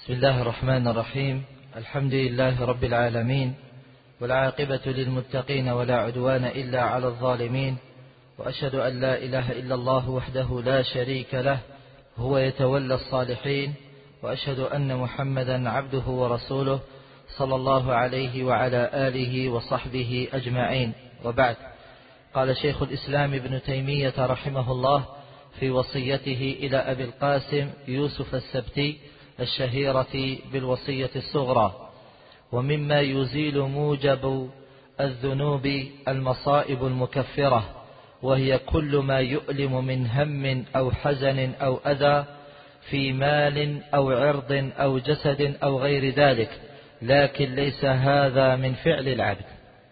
بسم الله الرحمن الرحيم. الحمد لله رب العالمين، والعاقبة للمتقين ولا عدوان إلا على الظالمين، وأشهد أن لا إله إلا الله وحده لا شريك له هو يتولى الصالحين، وأشهد أن محمدا عبده ورسوله صلى الله عليه وعلى آله وصحبه أجمعين، وبعد. قال شيخ الإسلام ابن تيمية رحمه الله في وصيته إلى أبي القاسم يوسف السبتي الشهيرة بالوصية الصغرى: ومما يزيل موجب الذنوب المصائب المكفرة، وهي كل ما يؤلم من هم أو حزن أو أذى في مال أو عرض أو جسد أو غير ذلك، لكن ليس هذا من فعل العبد.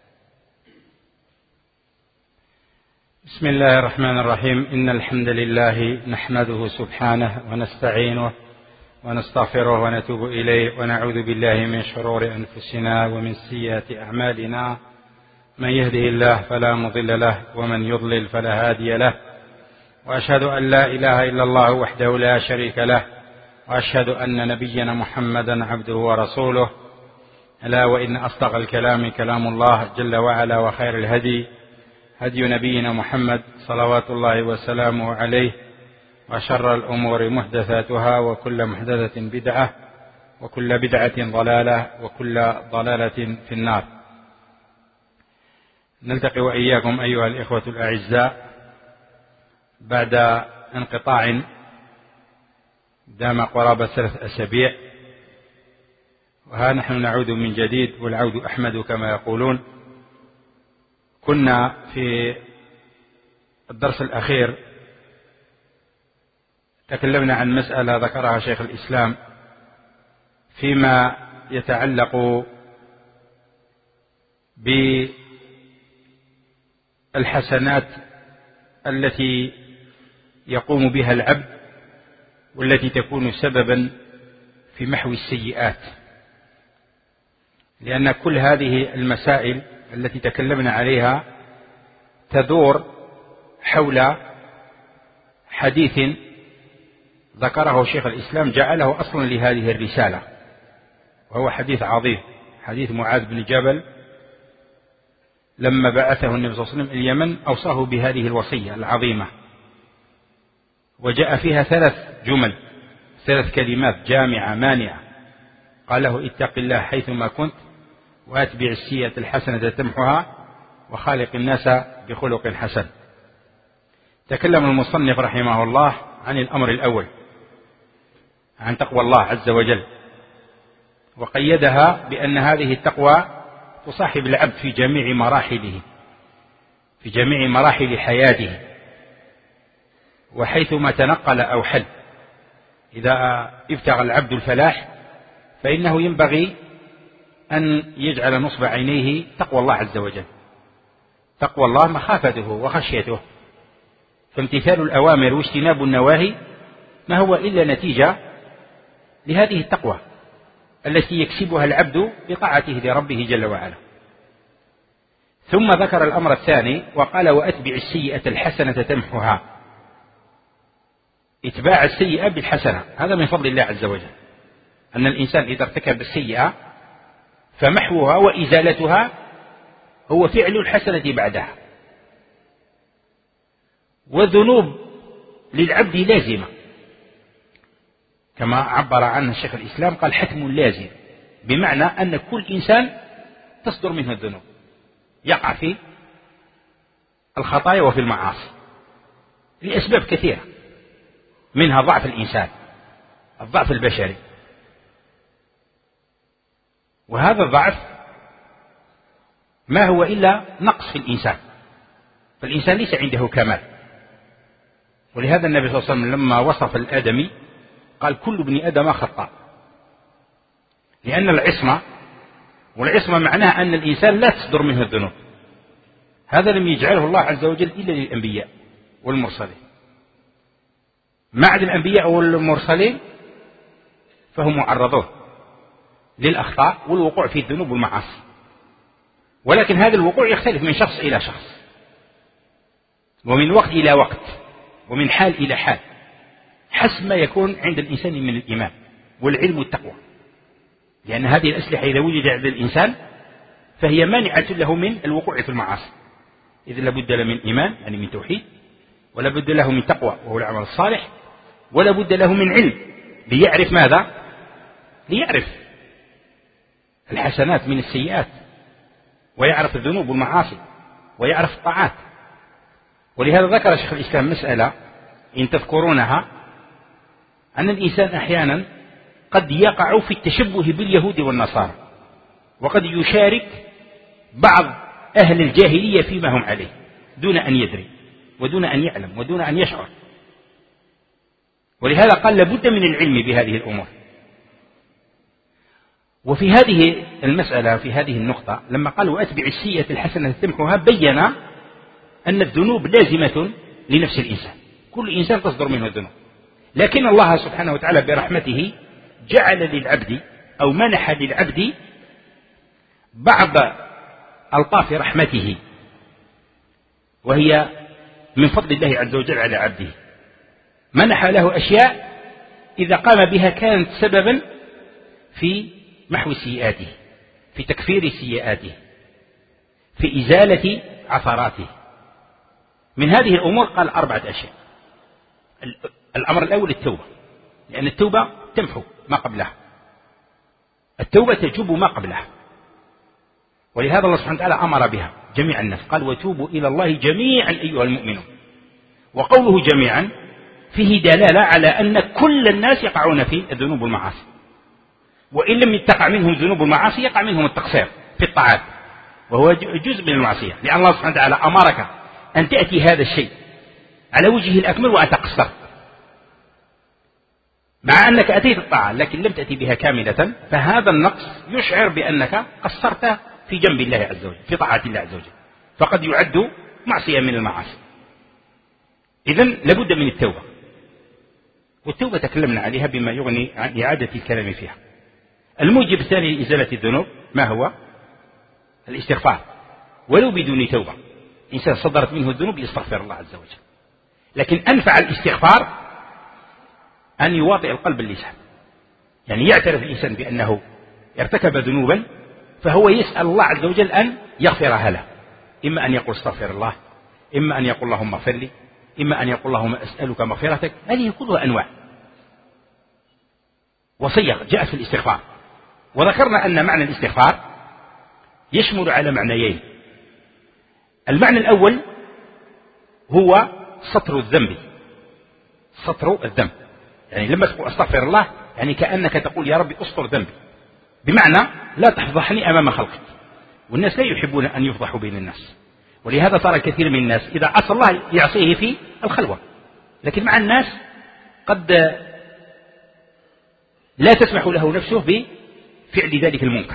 بسم الله الرحمن الرحيم. إن الحمد لله نحمده سبحانه ونستعينه ونستغفره ونتوب إليه، ونعوذ بالله من شرور أنفسنا ومن سيئات أعمالنا. من يهده الله فلا مضل له، ومن يضلل فلا هادي له، وأشهد أن لا إله إلا الله وحده لا شريك له، وأشهد أن نبينا محمدا عبده ورسوله. ألا وإن أصدق الكلام كلام الله جل وعلا، وخير الهدي هدي نبينا محمد صلوات الله وسلامه عليه، وشر الأمور محدثاتها، وكل محدثة بدعة، وكل بدعة ضلالة، وكل ضلالة في النار. نلتقي وإياكم أيها الإخوة الأعزاء بعد انقطاع دام قرابة 3 أسابيع، وها نحن نعود من جديد، والعود أحمد كما يقولون. كنا في الدرس الأخير تكلمنا عن مسألة ذكرها شيخ الإسلام فيما يتعلق بالحسنات التي يقوم بها العبد، والتي تكون سببا في محو السيئات، لأن كل هذه المسائل التي تكلمنا عليها تدور حول حديث ذكره شيخ الإسلام جعله أصلا لهذه الرسالة، وهو حديث عظيم، حديث معاذ بن جبل لما بعثه النبي صلى الله عليه وسلم اليمن أوصاه بهذه الوصية العظيمة، وجاء فيها 3 جمل، 3 كلمات جامعة مانعة. قال له: اتق الله حيثما كنت، وأتبع السيئة الحسنة تمحها، وخالق الناس بخلق حسن. تكلم المصنف رحمه الله عن الأمر الأول، عن تقوى الله عز وجل، وقيدها بأن هذه التقوى تصاحب العبد في جميع مراحله، في جميع مراحل حياته، وحيثما تنقل أو حل. إذا ابتغى العبد الفلاح فإنه ينبغي أن يجعل نصب عينيه تقوى الله عز وجل. تقوى الله مخافته وخشيته، فامتثال الأوامر واجتناب النواهي ما هو إلا نتيجة لهذه التقوى التي يكسبها العبد بطاعته لربه جل وعلا. ثم ذكر الأمر الثاني وقال: وأتبع السيئة الحسنة تمحها. اتباع السيئة بالحسنة هذا من فضل الله عز وجل، أن الإنسان إذا ارتكب السيئة فمحوها وإزالتها هو فعل الحسنة بعدها. والذنوب للعبد لازمة كما عبر عنه الشيخ الإسلام، قال: حتم لازم، بمعنى أن كل إنسان تصدر منه الذنوب، يقع في الخطايا وفي المعاصي لأسباب كثيرة، منها ضعف الإنسان، الضعف البشري، وهذا الضعف ما هو إلا نقص في الإنسان، فالإنسان ليس عنده كمال. ولهذا النبي صلى الله عليه وسلم لما وصف الآدمي قال: كل ابن آدم خطاء، لأن العصمة، والعصمة معناها أن الإنسان لا تصدر منه الذنوب. هذا لم يجعله الله عز وجل إلا للأنبياء والمرسلين. ما عدا الأنبياء والمرسلين فهم معرضون للأخطاء والوقوع في الذنوب والمعاصي، ولكن هذا الوقوع يختلف من شخص إلى شخص، ومن وقت إلى وقت، ومن حال إلى حال، حسب ما يكون عند الإنسان من الإيمان والعلم والتقوى، لأن هذه الأسلحة إذا وجد عند الإنسان فهي مانعة له من الوقوع في المعاصي. إذا لابد له من إيمان يعني من توحيد، ولا بد له من تقوى وهو العمل الصالح، ولا بد له من علم ليعرف ماذا؟ ليعرف الحسنات من السيئات، ويعرف الذنوب والمعاصي، ويعرف الطاعات. ولهذا ذكر شيخ الإسلام مسألة إن تذكرونها، أن الإنسان أحيانا قد يقع في التشبه باليهود والنصارى، وقد يشارك بعض أهل الجاهلية فيما هم عليه دون أن يدري ودون أن يعلم ودون أن يشعر. ولهذا قال لابد من العلم بهذه الأمور. وفي هذه المسألة في هذه النقطة لما قال وأتبع السيئة الحسنة تمحها، بين أن الذنوب لازمة لنفس الإنسان، كل إنسان تصدر منه الذنوب، لكن الله سبحانه وتعالى برحمته جعل للعبد أو منح للعبد بعض ألطاف رحمته، وهي من فضل الله عز وجل على عبده. منح له أشياء إذا قام بها كانت سببا في محو سيئاته، في تكفير سيئاته، في إزالة عثراته. من هذه الأمور قال 4 أشياء. الأمر الأول التوبة، لأن التوبة تمحو ما قبلها، التوبة تجب ما قبلها، ولهذا الله سبحانه وتعالى أمر بها جميع الناس، قال وتوبوا إلى الله جميعا أيها المؤمنون. وقوله جميعا فيه دلالة على أن كل الناس يقعون في الذنوب والمعاصي، وإن لم يتقع منهم ذنوب والمعاصي يقع منهم التقصير في الطاعات، وهو جزء من المعصية، لأن الله سبحانه وتعالى أمرك أن تأتي هذا الشيء على وجهه الأكمل وأنت قصرت، مع أنك أتيت الطاعة لكن لم تأتي بها كاملة، فهذا النقص يشعر بأنك قصرت في جنب الله عز وجل، في طاعة الله عز وجل، فقد يعد معصية من المعاصي. إذن لابد من التوبة، والتوبة تكلمنا عليها بما يغني عن إعادة الكلام فيها. الموجب الثاني لإزالة الذنوب ما هو؟ الاستغفار، ولو بدون توبة، إنسان صدرت منه الذنوب يستغفر الله عز وجل. لكن أنفع الاستغفار أن يواطئ القلب باللسان، يعني يعترف الإنسان بأنه ارتكب ذنوبا، فهو يسأل الله عز وجل أن يغفرها له، إما أن يقول استغفر الله، إما أن يقول اللهم اغفر لي، إما أن يقول اللهم أسألك مغفرتك. هذه كلها أنواع وصيغ جاءت في الاستغفار. وذكرنا أن معنى الاستغفار يشمل على معنيين. المعنى الأول هو سطر الذنب، سطر الذنب، يعني لما تقول استغفر الله يعني كأنك تقول يا ربي استر ذنبي، بمعنى لا تفضحني أمام خلقك. والناس لا يحبون أن يفضحوا بين الناس، ولهذا ترى كثير من الناس إذا عصى الله يعصيه في الخلوة، لكن مع الناس قد لا تسمح له نفسه بفعل ذلك المنكر.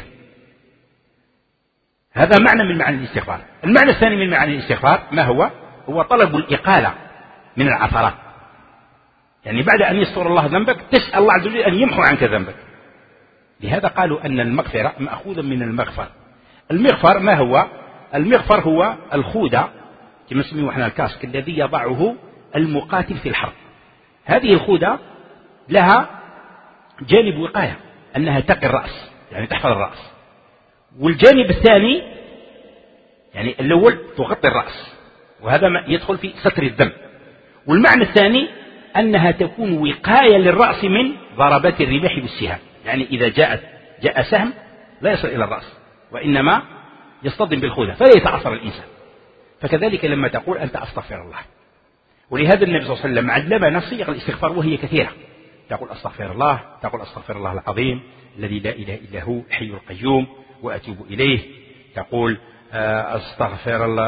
هذا معنى من معاني الاستغفار. المعنى الثاني من معاني الاستغفار ما هو؟ هو طلب الإقالة من العثرات، يعني بعد أن يستر الله ذنبك تسأل الله عز وجل أن يمحو عنك ذنبك. لهذا قالوا أن المغفرة مأخوذة من المغفر. المغفر ما هو؟ المغفر هو الخودة كما نسميه احنا الكاسك الذي يضعه المقاتل في الحرب. هذه الخودة لها جانب وقاية أنها تقي الرأس، يعني تحفظ الرأس، والجانب الثاني يعني الأول تغطي الرأس، وهذا ما يدخل في ستر الذنب. والمعنى الثاني أنها تكون وقاية للرأس من ضربات الرماح والسهام، يعني إذا جاء سهم لا يصل إلى الرأس وإنما يصطدم بالخودة فلا يتعثر الإنسان. فكذلك لما تقول أنت أستغفر الله، ولهذا النبي صلى الله عليه وسلم علمنا صيغ الاستغفار وهي كثيرة. تقول أستغفر الله، تقول أستغفر الله العظيم الذي لا إله إلا هو الحي القيوم وأتوب إليه، تقول أستغفر الله،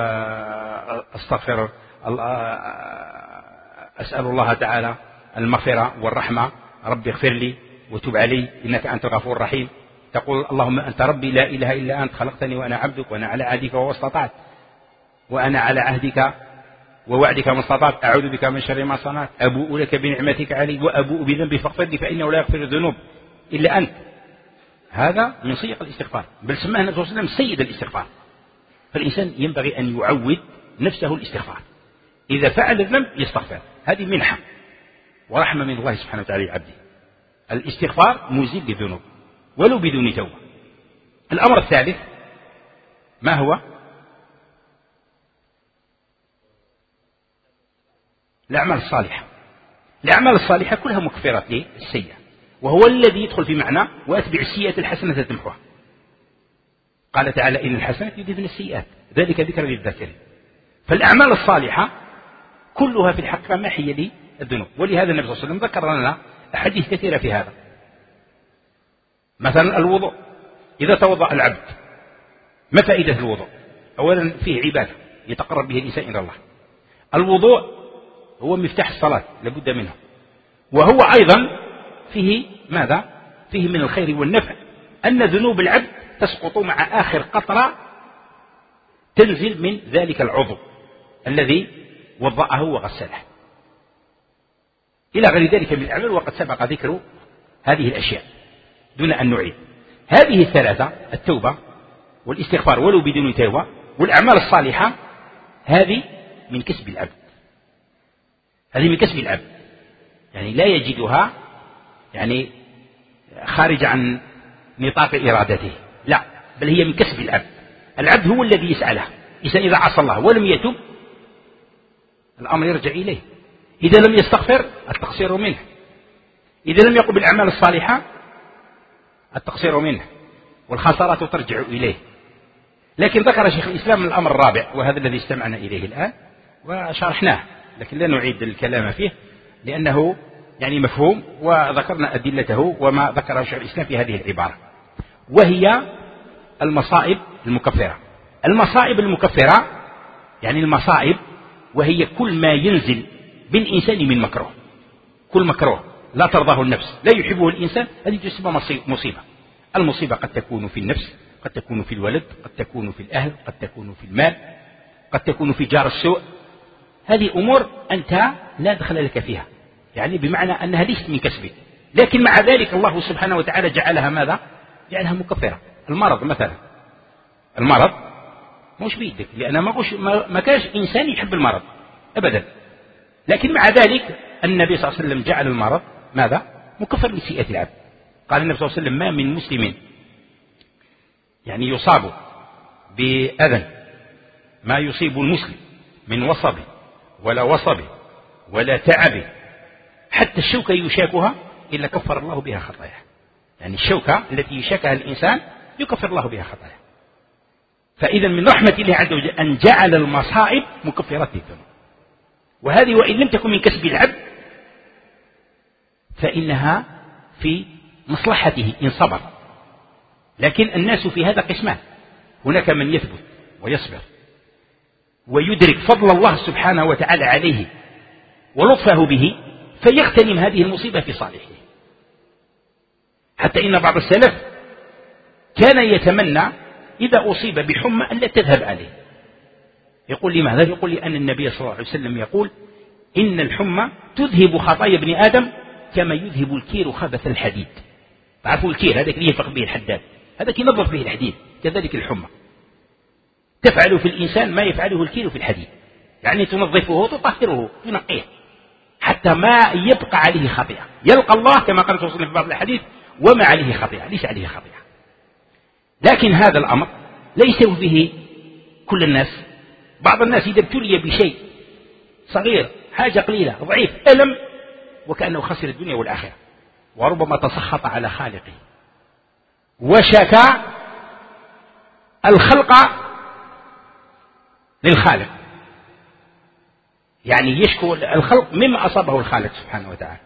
أسأل الله تعالى المغفرة والرحمة، ربي اغفر لي وتب علي إنك أنت الغفور الرحيم. تقول اللهم أنت ربي لا إله إلا أنت خلقتني وأنا عبدك وأنا على عهدك وما استطعت، وأنا على عهدك ووعدك ما استطعت، أعوذ بك من شر ما صنعت، أبوء لك بنعمتك علي وأبوء بذنبي فاغفر لي فإنه لا يغفر الذنوب إلا أنت. هذا من صيغ الاستغفار، بل سماه النبي صلى الله عليه وسلم سيد الاستغفار. فالإنسان ينبغي أن يعود نفسه الاستغفار، إذا فعل الذنب يستغفر، هذه منحة ورحمة من الله سبحانه وتعالى لعبده. الاستغفار مزيل للذنوب ولو بدون توبة. الأمر الثالث ما هو؟ الأعمال الصالحة. الأعمال الصالحة كلها مكفرات للسيئة، وهو الذي يدخل في معنى وأتبع السيئة الحسنة تمحوها. قال تعالى إن الحسنات يذهبن السيئات ذلك ذكر للذاكرين. فالأعمال الصالحة كلها في الحقيقة محية للذنوب، ولهذا النبي صلى الله عليه وسلم ذكر لنا أحاديث كثيرة في هذا. مثلا الوضوء، إذا توضأ العبد ما فائدة الوضوء؟ أولا فيه عبادة يتقرب به الإنسان إلى الله. الوضوء هو مفتاح الصلاة لابد منه، وهو أيضا فيه ماذا؟ فيه من الخير والنفع أن ذنوب العبد تسقط مع آخر قطرة تنزل من ذلك العضو الذي وضعه وغسله إلى غير ذلك من الأعمال، وقد سبق ذكر هذه الأشياء دون أن نعيد. هذه الثلاثة، التوبة والاستغفار ولو بدون توبة والأعمال الصالحة، هذه من كسب العبد، هذه من كسب العبد، يعني لا يجدها يعني خارج عن نطاق إرادته، لا، بل هي من كسب العبد. العبد هو الذي يسعى له. إذا عصى الله ولم يتب الأمر يرجع إليه. إذا لم يستغفر التقصير منه، إذا لم يقم بالأعمال الصالحة التقصير منه، والخسارة ترجع إليه. لكن ذكر شيخ الإسلام الأمر الرابع، وهذا الذي استمعنا إليه الآن وشرحناه، لكن لا نعيد الكلام فيه لأنه يعني مفهوم، وذكرنا أدلته وما ذكره شيخ الإسلام في هذه العبارة، وهي المصائب المكفرة. المصائب المكفرة يعني المصائب وهي كل ما ينزل بالإنسان من مكروه، كل مكروه لا ترضاه النفس لا يحبه الإنسان، هذه تسمى مصيبة. المصيبة قد تكون في النفس، قد تكون في الولد، قد تكون في الأهل، قد تكون في المال، قد تكون في جار السوء. هذه أمور أنت لا دخل لك فيها، يعني بمعنى أنها ليست من كسبك، لكن مع ذلك الله سبحانه وتعالى جعلها ماذا؟ جعلها مكفرة. المرض مثلا، المرض مش بيدك، لأن ما كانش إنسان يحب المرض أبدا، لكن مع ذلك النبي صلى الله عليه وسلم جعل المرض ماذا؟ مكفر لسيئة العبد. قال النبي صلى الله عليه وسلم ما من مسلم يعني يصاب بأذى ما يصيب المسلم من وصب ولا وصب ولا تعب حتى الشوكة يشاكها إلا كفر الله بها خطاياه. يعني الشوكة التي يشاكها الإنسان يكفر الله بها خطاياه. فإذا من رحمة الله عز وجل أن جعل المصائب مكفرات للذنوب، وهذه وإن لم تكن من كسب العبد فإنها في مصلحته إن صبر. لكن الناس في هذا قسمان، هناك من يثبت ويصبر ويدرك فضل الله سبحانه وتعالى عليه ولطفه به فيغتنم هذه المصيبة في صالحه. حتى إن بعض السلف كان يتمنى إذا أصيب بحمى أن لا تذهب عليه. يقول لماذا؟ يقول لأن النبي صلى الله عليه وسلم يقول إن الحمى تذهب خطايا ابن آدم كما يذهب الكير خبث الحديد. تعرفوا الكير هذا اللي يفق به الحداد، هذا ينظف به الحديد، كذلك الحمى تفعل في الإنسان ما يفعله الكير في الحديد، يعني تنظفه وتطهره تنقيه حتى ما يبقى عليه خطيئة، يلقى الله كما قال صلى الله عليه وسلم في بعض الحديث وما عليه خطيئة، ليس عليه خطيئة. لكن هذا الأمر ليس به كل الناس. بعض الناس إذا ابتلي بشيء صغير، حاجة قليلة، ضعيف، ألم، وكأنه خسر الدنيا والآخرة، وربما تسخط على خالقه وشكى الخلق للخالق، يعني يشكو الخلق مما أصابه الخالق سبحانه وتعالى.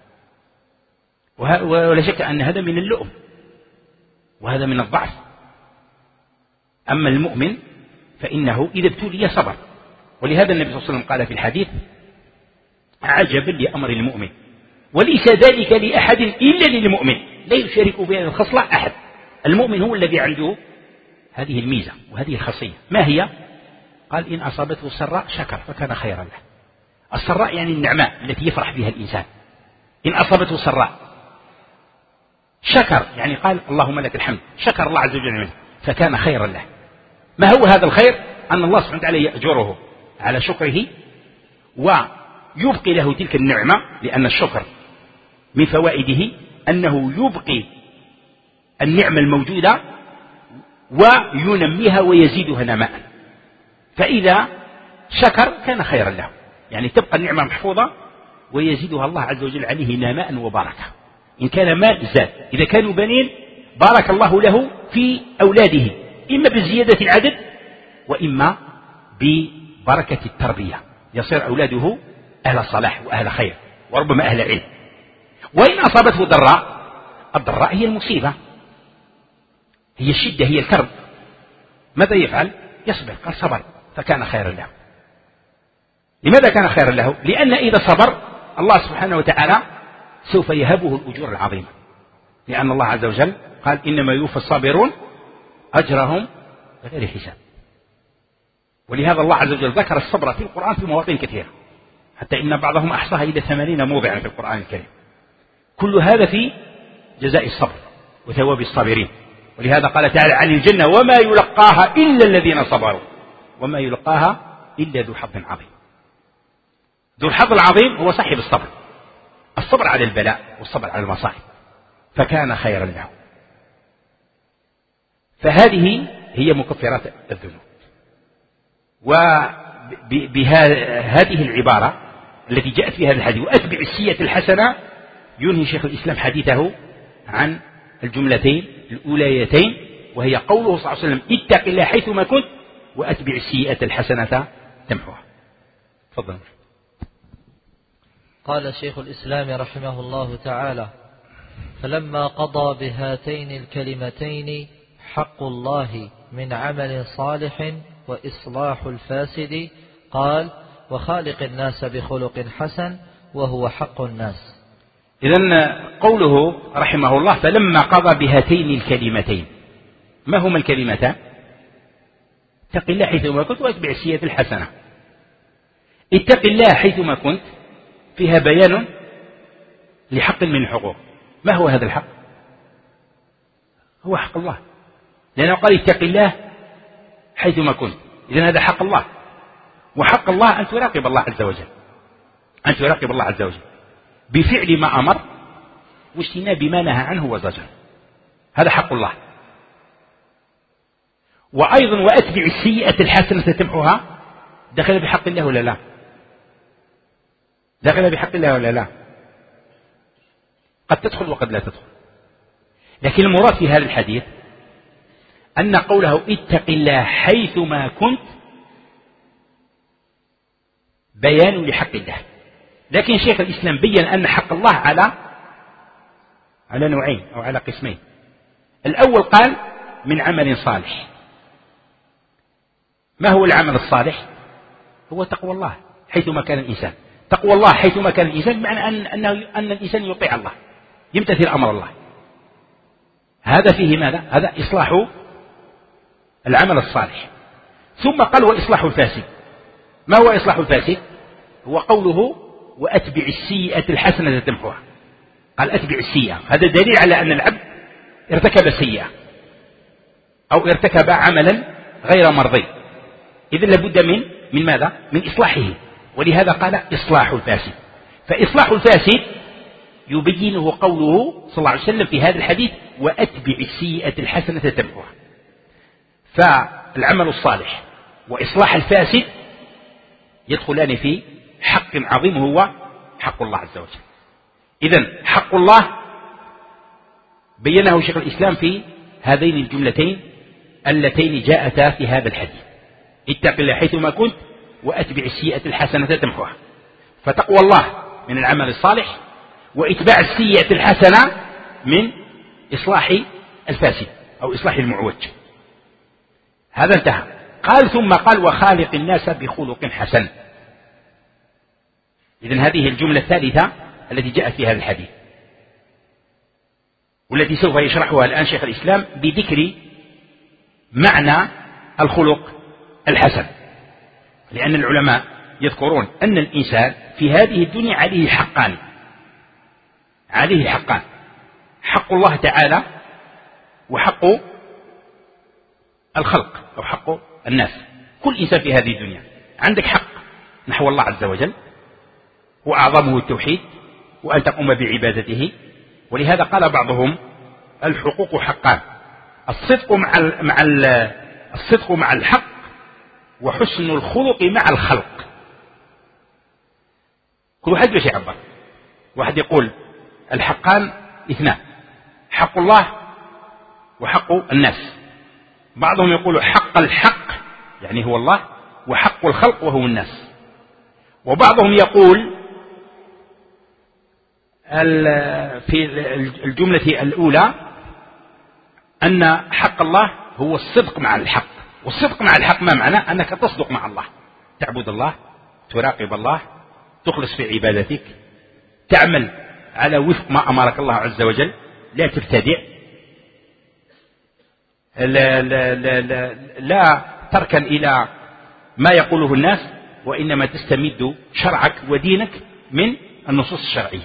ولا شك أن هذا من اللؤم وهذا من الضعف. أما المؤمن فإنه إذا ابتلي صبر، ولهذا النبي صلى الله عليه وسلم قال في الحديث عجبا لأمر المؤمن وليس ذلك لأحد إلا للمؤمن، لا يشارك بهذه الخصلة أحد. المؤمن هو الذي عنده هذه الميزة وهذه الخاصية. ما هي؟ قال إن أصابته السراء شكر فكان خيرا له. السراء يعني النعماء التي يفرح بها الإنسان. إن أصابته سراء شكر، يعني قال اللهم لك الحمد، شكر الله عز وجل منه فكان خيرا له. ما هو هذا الخير؟ أن الله سبحانه وتعالى يأجره على شكره ويبقي له تلك النعمة، لأن الشكر من فوائده أنه يبقي النعمة الموجودة وينميها ويزيدها نماء، فإذا شكر كان خيرا له، يعني تبقى النعمة محفوظة ويزيدها الله عز وجل عليه نماء وبركة. إن كان مال زاد، إذا كانوا بنين بارك الله له في أولاده، إما بزيادة العدد وإما ببركة التربية، يصير أولاده أهل صلاح وأهل خير وربما أهل علم. وإن أصابته ضراء، الضراء هي المصيبة، هي الشدة، هي الكرب، ماذا يفعل؟ يصبر، قال صبر فكان خيرا له. لماذا كان خيرا له؟ لأن إذا صبر الله سبحانه وتعالى سوف يهبه الأجور العظيمة، لأن الله عز وجل قال إنما يوفى الصابرون أجرهم بغير حساب. ولهذا الله عز وجل ذكر الصبر في القرآن في مواطن كثيرة، حتى إن بعضهم أحصاها إلى 80 موضعا في القرآن الكريم. كل هذا في جزاء الصبر وثواب الصابرين. ولهذا قال تعالى عن الجنة وما يلقاها إلا الذين صبروا وما يلقاها إلا ذو حظ عظيم. ذو الحظ العظيم هو صاحب الصبر، الصبر على البلاء والصبر على المصائب، فكان خيرا له. فهذه هي مكفرات الذنوب. وبهذه العبارة التي جاءت في هذا الحديث وأتبع السيئة الحسنة، ينهي شيخ الإسلام حديثه عن الجملتين الأوليتين، وهي قوله صلى الله عليه وسلم اتق الله حيثما كنت وأتبع السيئة الحسنة تمحوها. تفضل. قال شيخ الإسلام رحمه الله تعالى: فلما قضى بهاتين الكلمتين حق الله من عمل صالح وإصلاح الفاسد، قال: وخالق الناس بخلق حسن، وهو حق الناس. إذن قوله رحمه الله فلما قضى بهاتين الكلمتين، ما هما الكلمتان؟ اتق الله حيثما كنت واتبع السيئة الحسنة. اتق الله حيثما كنت فيها بيان لحق من الحقوق. ما هو هذا الحق؟ هو حق الله، لأنه قال اتق الله حيثما كنت، إذن هذا حق الله. وحق الله أن تراقب الله عز وجل، أن تراقب الله عز وجل بفعل ما أمر واجتناب ما نهى عنه وزجر، هذا حق الله. وأيضا وأتبع السيئة الحسنة تمحوها، دخل بحق الله ولا لا؟ دخل بحق الله ولا لا؟ قد تدخل وقد لا تدخل، لكن المراد في هذا الحديث أن قوله اتق الله حيثما كنت بيان لحق الله. لكن شيخ الإسلام بيّن أن حق الله على نوعين أو على قسمين. الأول قال من عمل صالح. ما هو العمل الصالح؟ هو تقوى الله حيثما كان الإنسان. تقوى الله حيثما كان الإنسان بمعنى أن الإنسان يطيع الله، يمتثل أمر الله. هذا فيه ماذا؟ هذا إصلاح العمل الصالح. ثم قال وإصلاح الفاسد. ما هو إصلاح الفاسد؟ هو قوله وأتبع السيئة الحسنة تمحوها. قال أتبع السيئة، هذا دليل على أن العبد ارتكب سيئة أو ارتكب عملا غير مرضي، إذن لابد من ماذا؟ من إصلاحه. ولهذا قال إصلاح الفاسد. فإصلاح الفاسد يبينه قوله صلى الله عليه وسلم في هذا الحديث وأتبع السيئة الحسنة تمحوها. فالعمل الصالح وإصلاح الفاسد يدخلان في حق عظيم هو حق الله عز وجل. إذن حق الله بينه شيخ الإسلام في هذين الجملتين اللتين جاءتا في هذا الحديث: اتق الله حيثما كنت وأتبع السيئة الحسنة تمحوها. فتقوى الله من العمل الصالح، وإتباع السيئة الحسنة من إصلاح الفاسد أو إصلاح المعوج. هذا انتهى. قال ثم قال وخالق الناس بخلق حسن. إذن هذه الجملة الثالثة التي جاءت في هذا الحديث، والتي سوف يشرحها الآن شيخ الإسلام بذكر معنى الخلق الحسن. لأن العلماء يذكرون أن الإنسان في هذه الدنيا عليه حقان، عليه حقان: حق الله تعالى وحق الخلق أو حق الناس. كل إنسان في هذه الدنيا عندك حق نحو الله عز وجل، وأعظمه التوحيد وأن تقوم بعبادته، ولهذا قال بعضهم الحقوق حقان: الصدق الصدق مع الحق، وحسن الخلق مع الخلق. كل واحد باش يعبر. واحد يقول الحقان اثنان: حق الله وحق الناس. بعضهم يقول حق الحق يعني هو الله، وحق الخلق وهو الناس. وبعضهم يقول في الجملة الأولى أن حق الله هو الصدق مع الحق. والصدق مع الحق ما معناه؟ أنك تصدق مع الله، تعبد الله، تراقب الله، تخلص في عبادتك، تعمل على وفق ما أمرك الله عز وجل، لا تبتدع، لا تركن إلى ما يقوله الناس، وإنما تستمد شرعك ودينك من النصوص الشرعية.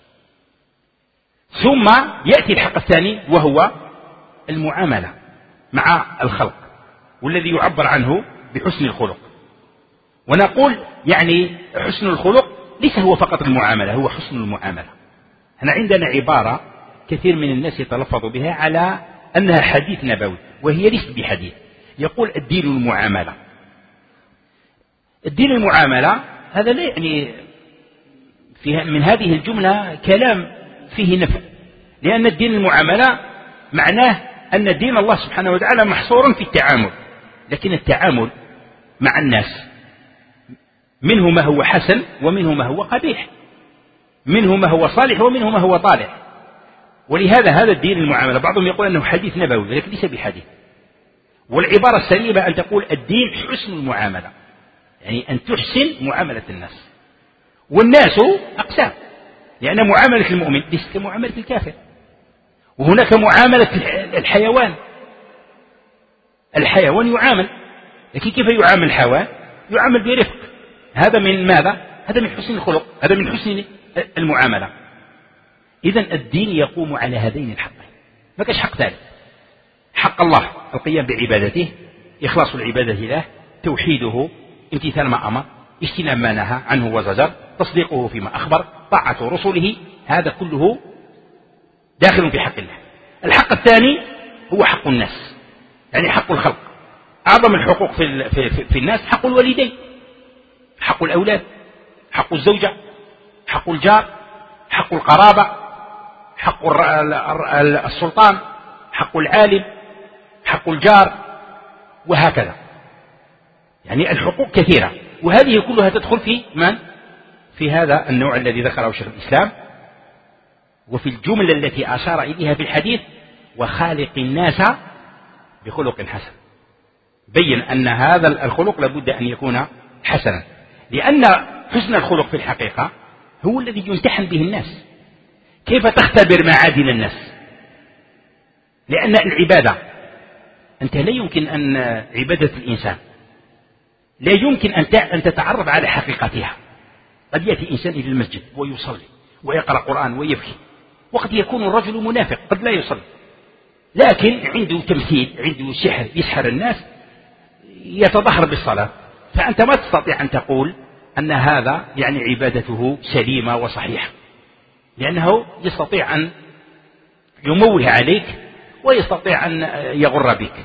ثم يأتي الحق الثاني وهو المعاملة مع الخلق، والذي يعبر عنه بحسن الخلق. ونقول يعني حسن الخلق ليس هو فقط المعاملة، هو حسن المعاملة. هنا عندنا عبارة كثير من الناس يتلفظ بها على أنها حديث نبوي، وهي ليست بحديث. يقول الدين المعاملة. الدين المعاملة هذا لا يعني من هذه الجملة كلام فيه نفع، لأن الدين المعاملة معناه أن دين الله سبحانه وتعالى محصور في التعامل، لكن التعامل مع الناس منه ما هو حسن ومنه ما هو قبيح، منه ما هو صالح ومنه ما هو طالح. ولهذا هذا الدين المعاملة بعضهم يقول أنه حديث نبوي، لكن ليس بحديث. والعبارة السليمة أن تقول الدين حسن المعاملة، يعني أن تحسن معاملة الناس. والناس أقسام، لأن معاملة المؤمن ليست كمعاملة الكافر، وهناك معاملة الحيوان. الحيوان يعامل، لكن كيف يعامل الحيوان؟ يعامل برفق. هذا من ماذا؟ هذا من حسن الخلق، هذا من حسن المعاملة. إذن الدين يقوم على هذين الحقين، ما كاش حق ثالث. حق الله القيام بعبادته، إخلاص العبادة له، توحيده، امتثال ما أمر، اجتناب ما نهى عنه وزجر، تصديقه فيما أخبر، طاعة رسله، هذا كله داخل في حق الله. الحق الثاني هو حق الناس، يعني حق الخلق. أعظم الحقوق في الناس حق الوالدين، حق الأولاد، حق الزوجة، حق الجار، حق القرابة، حق السلطان، حق العالم، حق الجار، وهكذا. يعني الحقوق كثيرة، وهذه كلها تدخل في من؟ في هذا النوع الذي ذكره شيخ الإسلام، وفي الجملة التي أشار إليها في الحديث: وخالق الناس بخلق حسن. بين أن هذا الخلق لابد أن يكون حسنا، لأن حسن الخلق في الحقيقة هو الذي يمتحن به الناس. كيف تختبر معادن الناس؟ لأن العبادة أنت لا يمكن أن عبادة الإنسان لا يمكن أن تتعرف على حقيقتها. قد يأتي إنسان إلى المسجد ويصلي ويقرأ قرآن ويبكي، وقد يكون الرجل منافق قد لا يصلي، لكن عنده تمثيل، عنده سحر، يسحر الناس، يتظاهر بالصلاة. فأنت ما تستطيع أن تقول أن هذا يعني عبادته سليمة وصحيحة، لأنه يستطيع أن يموه عليك ويستطيع أن يغر بك.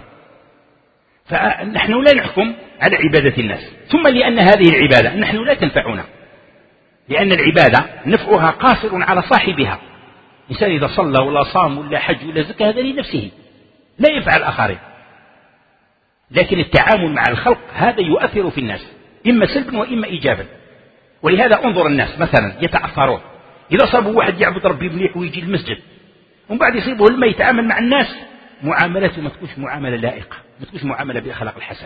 فنحن لا نحكم على عبادة الناس. ثم لأن هذه العبادة نحن لا تنفعنا، لأن العبادة نفعها قاصر على صاحبها. إنسان إذا صلى ولا صام ولا حج ولا زكى هذا لنفسه، لا ينفع الآخرين. لكن التعامل مع الخلق هذا يؤثر في الناس، إما سلبا وإما إيجابا. ولهذا انظر الناس مثلا يتأثرون إذا صابوا واحد يعبد ربي مليح ويجي المسجد، ومن بعد يصيبه لما يتعامل مع الناس معاملته ما تكونش معاملة لائقة، ما تكونش معاملة بأخلاق الحسنة.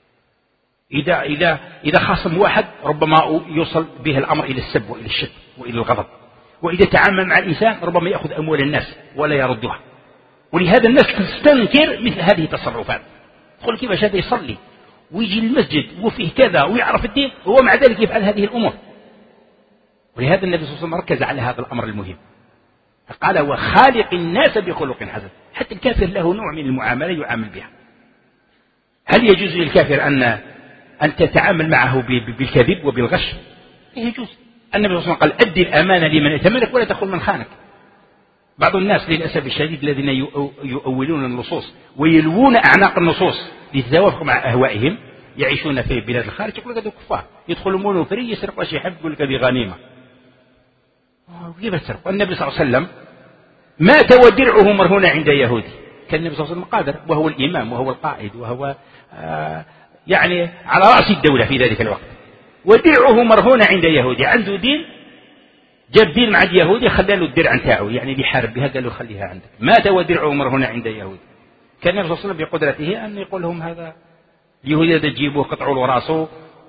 إذا خاصم واحد ربما يوصل به الأمر إلى السب وإلى الشتم وإلى الغضب. وإذا تعامل مع الإنسان ربما يأخذ أموال الناس ولا يردها. ولهذا الناس تستنكر مثل هذه التصرفات، تقول كيفاش هذا يصلي ويجي المسجد وفيه كذا ويعرف الدين، هو مع ذلك يفعل هذه الأمور. ولهذا النبي صلى الله عليه وسلم ركز على هذا الأمر المهم، قال: وخالق الناس بخلق حسن. حتى الكافر له نوع من المعاملة يعامل بها. هل يجوز للكافر أن تتعامل معه بالكذب وبالغش؟ لا يجوز. النبي صلى الله عليه وسلم قال: أدي الأمانة لمن ائتمنك ولا تخن من خانك. بعض الناس للأسف الشديد الذين يؤولون النصوص ويلوون أعناق النصوص لتتوافق مع أهوائهم يعيشون في بلاد الخارج، يقول لك هذا كفار يدخلون مونوفري يسرقوا شيء حب يقول لك هذه غنيمة. كيف تسرق؟ النبي صلى الله عليه وسلم مات ودرعه مرهون عند يهودي، كان النبي صلى الله عليه وسلم قادر وهو الإمام وهو القائد وهو يعني على رأس الدولة في ذلك الوقت، ودرعه مرهون عند يهودي، عنده دين جاب دين مع اليهودي خلى له الدرع نتاعه يعني بيحارب بها، قال له خليها عندك. مات ودرعه مرهون عند يهودي. كان النبي صلى الله عليه وسلم بقدرته أن يقول لهم هذا اليهودي هذا تجيبوه قطعوا له راسه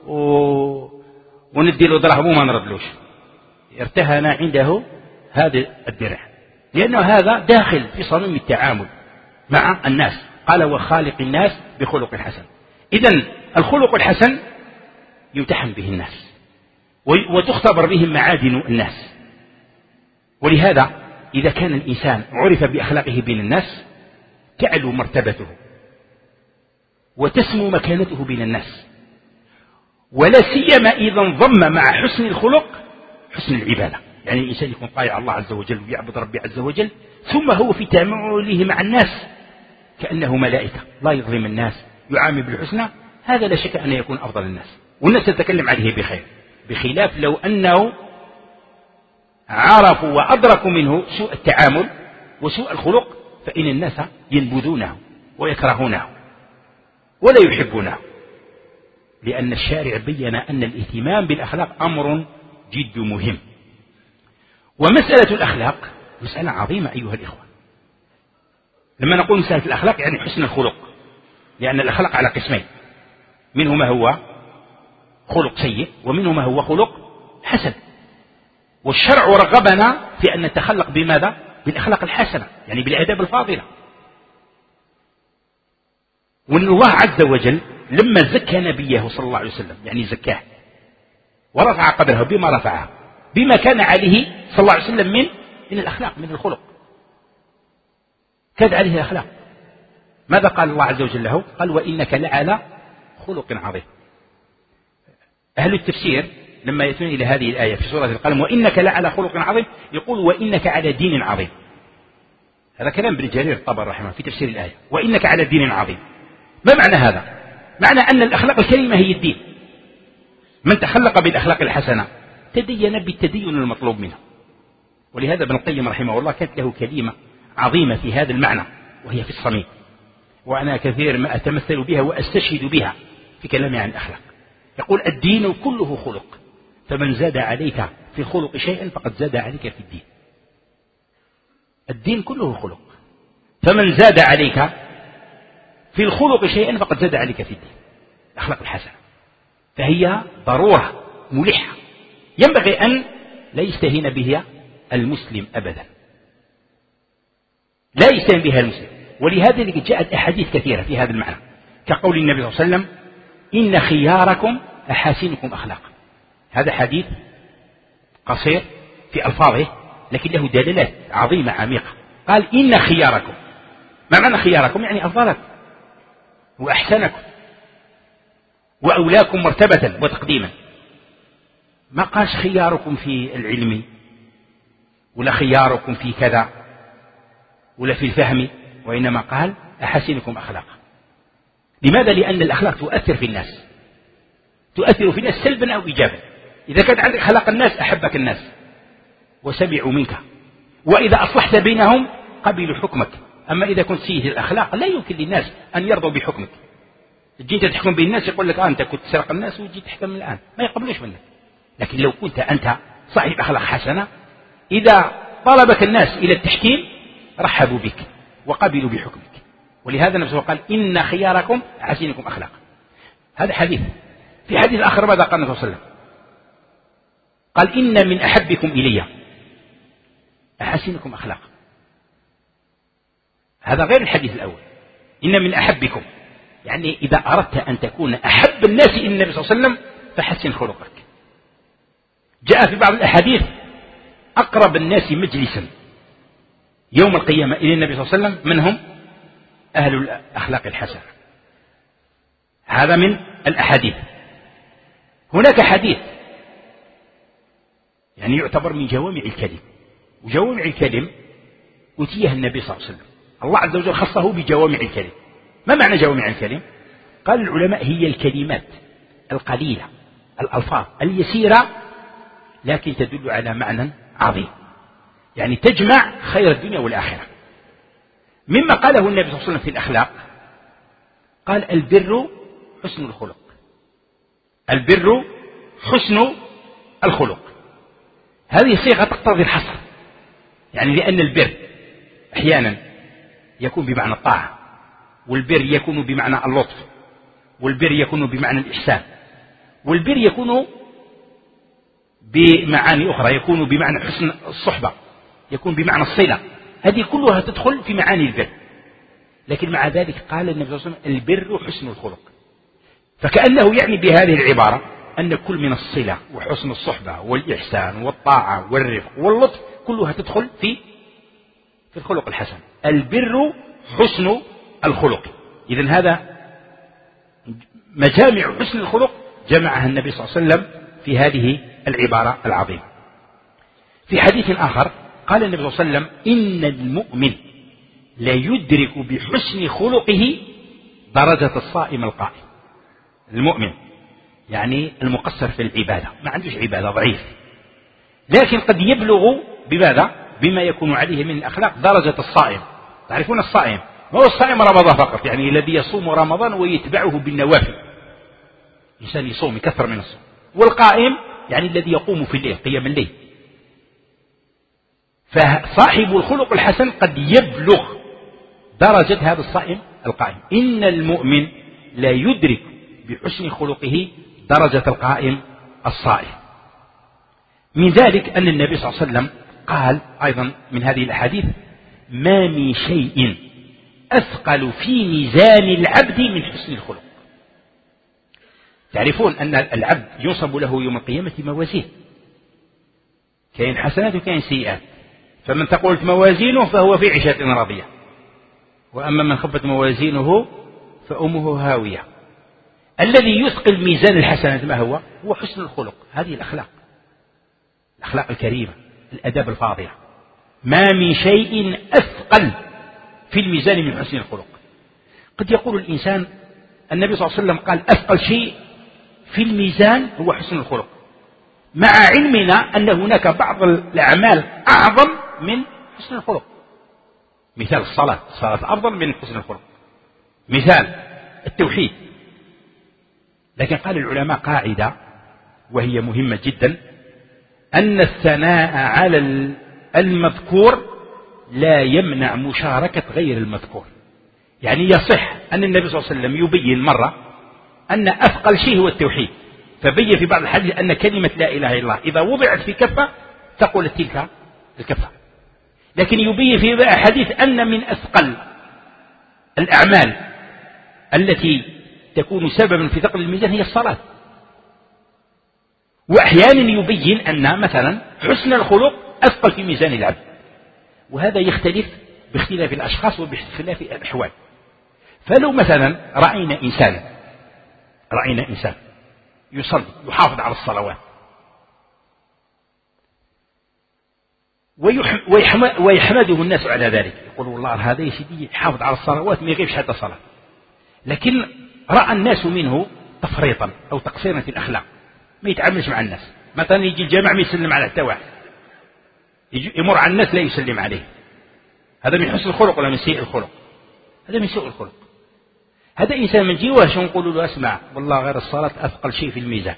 وندي له درهم وما نردلوش، ارتهن عنده هذا الدرع، لأنه هذا داخل في صميم التعامل مع الناس. قال وخالق الناس بخلق حسن. إذن الخلق الحسن يمتحن به الناس وتختبر بهم معادن الناس. ولهذا إذا كان الإنسان عرف بأخلاقه بين الناس تعلو مرتبته وتسمو مكانته بين الناس، ولا سيما إذا انضم مع حسن الخلق حسن العبادة، يعني الإنسان يكون طايع الله عز وجل ويعبد ربي عز وجل، ثم هو في تعامله مع الناس كأنه ملائكة لا يظلم الناس يعامل بالحسنى، هذا لا شك أن يكون أفضل الناس والناس تتكلم عليه بخير، بخلاف لو أنه عرفوا وأدركوا منه سوء التعامل وسوء الخلق فإن الناس ينبذونه ويكرهونه ولا يحبونه، لأن الشارع بين أن الاهتمام بالأخلاق أمر جد مهم. ومسألة الأخلاق مسألة عظيمة أيها الإخوة. لما نقول مسألة الأخلاق يعني حسن الخلق، لأن الأخلاق على قسمين، منه ما هو خلق سيء ومنه ما هو خلق حسن، والشرع رغبنا في أن نتخلق بماذا؟ بالأخلاق الحسنة، يعني بالآداب الفاضلة. وأن الله عز وجل لما زكى نبيه صلى الله عليه وسلم يعني زكاه ورفع قدره بما رفعه بما كان عليه صلى الله عليه وسلم من الأخلاق من الخلق، كاد عليه الأخلاق. ماذا قال الله عز وجل له؟ قال وإنك لعلى خلق عظيم. أهل التفسير لما يأتون إلى هذه الآية في سورة القلم وإنك لعلى خلق عظيم يقول وإنك على دين عظيم. هذا كلام ابن جرير الطبري رحمه في تفسير الآية، وإنك على دين عظيم. ما معنى هذا؟ معنى أن الأخلاق الكريمة هي الدين. من تخلق بالأخلاق الحسنة تدين بالتدين المطلوب منه. ولهذا ابن القيم رحمه الله كانت له كلمة عظيمة في هذا المعنى وهي في الصميم، وأنا كثير ما أتمثل بها وأستشهد بها في كلامي عن الأخلاق. يقول الدين كله خلق، فمن زاد عليك في خلق شيئا فقد زاد عليك في الدين. الدين كله خلق، فمن زاد عليك في الخلق شيئا فقد زاد عليك في الدين. الأخلاق الحسنة فهي ضرورة ملحة ينبغي أن لا يستهين بها المسلم أبدا، لا يستهين بها المسلم. ولهذا جاءت أحاديث كثيرة في هذا المعنى، كقول النبي صلى الله عليه وسلم إن خياركم أحاسنكم أخلاقا. هذا حديث قصير في ألفاظه لكن له دلالات عظيمة عميقة. قال إن خياركم، ما معنى خياركم؟ يعني أفضلكم وأحسنكم وأولاكم مرتبة وتقديما. ما قالش خياركم في العلم ولا خياركم في كذا ولا في الفهم، وإنما قال أحسنكم أخلاقا. لماذا؟ لأن الأخلاق تؤثر في الناس، تؤثر في الناس سلبا أو إيجابا. إذا كانت عندك أخلاق الناس أحبك الناس وسمعوا منك، وإذا أصلحت بينهم قبلوا حكمك. أما إذا كنت سيء الأخلاق لا يمكن للناس أن يرضوا بحكمك. جيت تحكم بين الناس يقول لك أنت كنت تسرق الناس وجيت تحكم الآن، ما يقبلوش منك. لكن لو كنت أنت صاحب أخلاق حسنة إذا طلبك الناس إلى التحكيم رحبوا بك وقبلوا بحكمك. ولهذا النبي قال إن خياركم أحسنكم أخلاقا. هذا حديث. في حديث آخر ماذا قال النبي صلى الله عليه وسلم؟ قال إن من أحبكم إلي أحسنكم أخلاقا. هذا غير الحديث الأول. إن من أحبكم يعني إذا أردت أن تكون أحب الناس إلى النبي صلى الله عليه وسلم فحسن خلقك. جاء في بعض الأحاديث أقرب الناس مجلسا يوم القيامة إلى النبي صلى الله عليه وسلم من هم؟ أهل الأخلاق الحسنة. هذا من الأحاديث. هناك حديث يعني يعتبر من جوامع الكلم، وجوامع الكلم أوتيه النبي صلى الله عليه وسلم. الله عز وجل خصه بجوامع الكلم. ما معنى جوامع الكلم؟ قال العلماء هي الكلمات القليلة، الألفاظ اليسيرة، لكن تدل على معنى عظيم، يعني تجمع خير الدنيا والآخرة. مما قاله النبي صلى الله عليه وسلم في الأخلاق، قال البر حسن الخلق. البر حسن الخلق، هذه صيغة تقتضي الحصر، يعني لأن البر أحيانا يكون بمعنى الطاعة، والبر يكون بمعنى اللطف، والبر يكون بمعنى الإحسان، والبر يكون بمعاني أخرى، يكون بمعنى حسن الصحبة، يكون بمعنى الصلة، هذه كلها تدخل في معاني البر. لكن مع ذلك قال النبي صلى الله عليه وسلم البر حسن الخلق، فكأنه يعني بهذه العبارة أن كل من الصلة وحسن الصحبة والإحسان والطاعة والرفق واللطف كلها تدخل في الخلق الحسن. البر حسن الخلق. إذن هذا مجامع حسن الخلق جمعها النبي صلى الله عليه وسلم في هذه العبارة العظيمة. في حديث آخر قال النبي صلى الله عليه وسلم إن المؤمن لا يدرك بحسن خلقه درجة الصائم القائم. المؤمن يعني المقصر في العبادة، ما عندوش عبادة، ضعيف، لكن قد يبلغ بماذا؟ بما يكون عليه من الأخلاق درجة الصائم. تعرفون الصائم ما هو الصائم رمضان فقط، يعني الذي يصوم رمضان ويتبعه بالنوافل، إنسان يصوم يكثر من الصوم. والقائم يعني الذي يقوم في الليل قيام الليل. فصاحب الخلق الحسن قد يبلغ درجة هذا الصائم القائم. إن المؤمن لا يدرك بحسن خلقه درجة القائم الصائم. من ذلك أن النبي صلى الله عليه وسلم قال أيضا من هذه الأحاديث ما من شيء أثقل في ميزان العبد من حسن الخلق. تعرفون أن العبد ينصب له يوم القيامة موازين، كاين حسنات وكاين سيئات، فمن ثقلت موازينه فهو في عيشة راضية، وأما من خفت موازينه فأمه هاوية. الذي يثقل ميزان الحسنات ما هو؟ هو حسن الخلق، هذه الأخلاق الكريمة، الأداب الفاضلة. ما من شيء أثقل في الميزان من حسن الخلق. قد يقول الإنسان النبي صلى الله عليه وسلم قال أثقل شيء في الميزان هو حسن الخلق، مع علمنا أن هناك بعض الأعمال أعظم من حسن الخلق. مثال الصلاة أفضل من حسن الخلق، مثال التوحيد. لكن قال العلماء قاعدة وهي مهمة جدا، أن الثناء على المذكور لا يمنع مشاركة غير المذكور. يعني يصح أن النبي صلى الله عليه وسلم يبين مرة أن أثقل شيء هو التوحيد، فبين في بعض الحديث أن كلمة لا إله إلا الله إذا وضعت في كفة تقول تلك الكفة. لكن يبين في حديث أن من أثقل الأعمال التي تكون سببا في ثقل الميزان هي الصلاة. وأحيانا يبين أن مثلا حسن الخلق أثقل في ميزان العبد، وهذا يختلف باختلاف الأشخاص وباختلاف الأحوال. فلو مثلا رأينا إنسان يصلي يحافظ على الصلوات ويحمده الناس على ذلك، يقول والله هذا يا سيدي يحافظ على الصلوات ما يغيبش حتى صلاة، لكن رأى الناس منه تفريطا أو تقصيرا في الأخلاق، ما يتعاملش مع الناس. مثلا يجي الجامع ما يسلم على حتى واحد، يمر على الناس لا يسلم عليه. هذا من حسن الخلق ولا من سيء الخلق؟ هذا من سوء الخلق. هذا إنسان من جيوه نقول له اسمع والله غير الصلاة أثقل شيء في الميزان.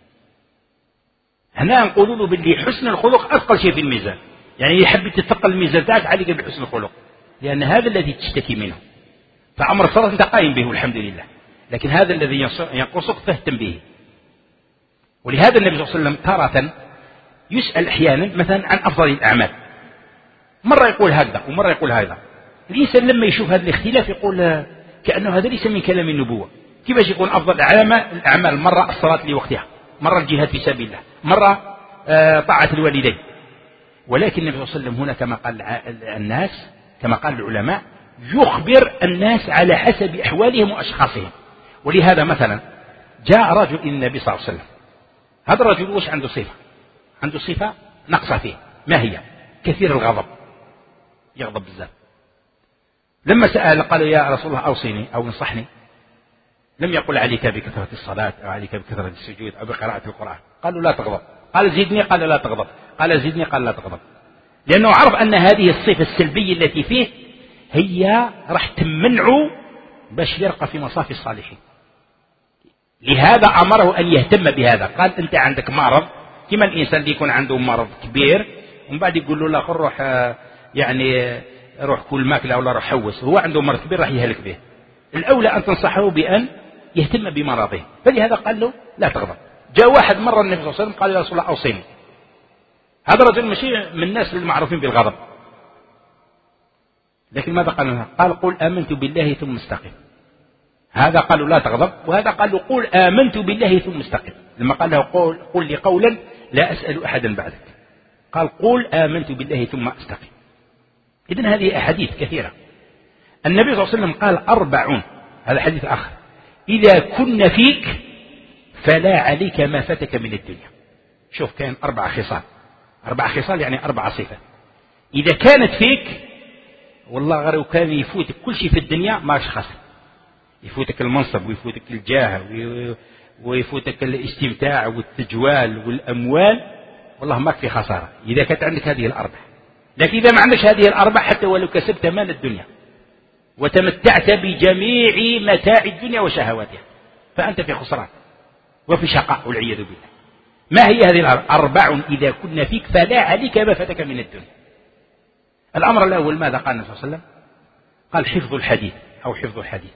هنا نقول له باللي حسن الخلق أثقل شيء في الميزان، يعني يحب تثقل الميزان تاعك عليك بحسن الخلق، لأن هذا الذي تشتكي منه. فأمر الصلاة أنت قائم به والحمد لله، لكن هذا الذي ينقصك فاهتم به. ولهذا النبي صلى الله عليه وسلم تارة يسأل أحيانا مثلا عن أفضل الأعمال، مرة يقول هذا ومرة يقول هذا. الإنسان لما يشوف هذا الاختلاف يقول كأنه هذا ليس من كلام النبوة. كيفاش يكون أفضل الأعمال مرة الصلاة لوقتها، مرة الجهاد في سبيل الله، مرة طاعة الوالدين. ولكن النبي صلى الله عليه وسلم هنا كما قال العلماء يخبر الناس على حسب أحوالهم وأشخاصهم. ولهذا مثلا جاء رجل إلى النبي صلى الله عليه وسلم، هذا الرجل وش عنده صفة نقصة فيه، ما هي؟ كثير الغضب، يغضب بزاف. لما سأل قالوا يا رسول الله أوصيني أو انصحني، لم يقل عليك بكثرة الصلاة أو عليك بكثرة السجود أو بقراءة القرآن. قالوا لا تغضب. قال زدني، قال لا تغضب. قال زدني، قال لا تغضب. لأنه عرف أن هذه الصفة السلبية التي فيه هي راح تمنعه باش يرقى في مصاف الصالحين. لهذا أمره أن يهتم بهذا. قال أنت عندك مرض، كما الإنسان اللي يكون عنده مرض كبير ومن بعد يقول له لا خل روح يعني روح كل ماكلة ولا روح حوس، هو عنده مرض كبير راح يهلك به. الأولى أن تنصحه بأن يهتم بمرضه، فلهذا قال له لا تغضب. جاء واحد مرة النبي صلى الله عليه وسلم قال يا رسول الله أوصيني. هذا رجل مشي من الناس المعروفين بالغضب، لكن ماذا قال له؟ قال قل آمنت بالله ثم استقم. هذا قال له لا تغضب، وهذا قال له قل آمنت بالله ثم استقم. لما قال له قل لي قولا لا أسأل أحدا بعدك، قال قل آمنت بالله ثم استقم. إذن هذه أحاديث كثيرة. النبي صلى الله عليه وسلم قال 4، هذا حديث آخر، إذا كن فيك فلا عليك ما فاتك من الدنيا. شوف كان 4 خصال، 4 خصال يعني 4 صفات. إذا كانت فيك والله غير كان يفوتك كل شيء في الدنيا ماش خسر، يفوتك المنصب ويفوتك الجاه ويفوتك الاستمتاع والتجوال والأموال، والله ماك في خسارة إذا كانت عندك هذه ال4. لكن إذا ما عندك هذه ال4 حتى ولو كسبت مال الدنيا وتمتعت بجميع متاع الدنيا وشهواتها فأنت في خسران وفي شقاء والعياذ بالله. ما هي هذه ال4؟ إذا كنا فيك فلا عليك ما فاتك من الدنيا. الأمر الأول ماذا قال النبي صلى الله عليه وسلم؟ قال حفظ الحديث أو حفظ الحديث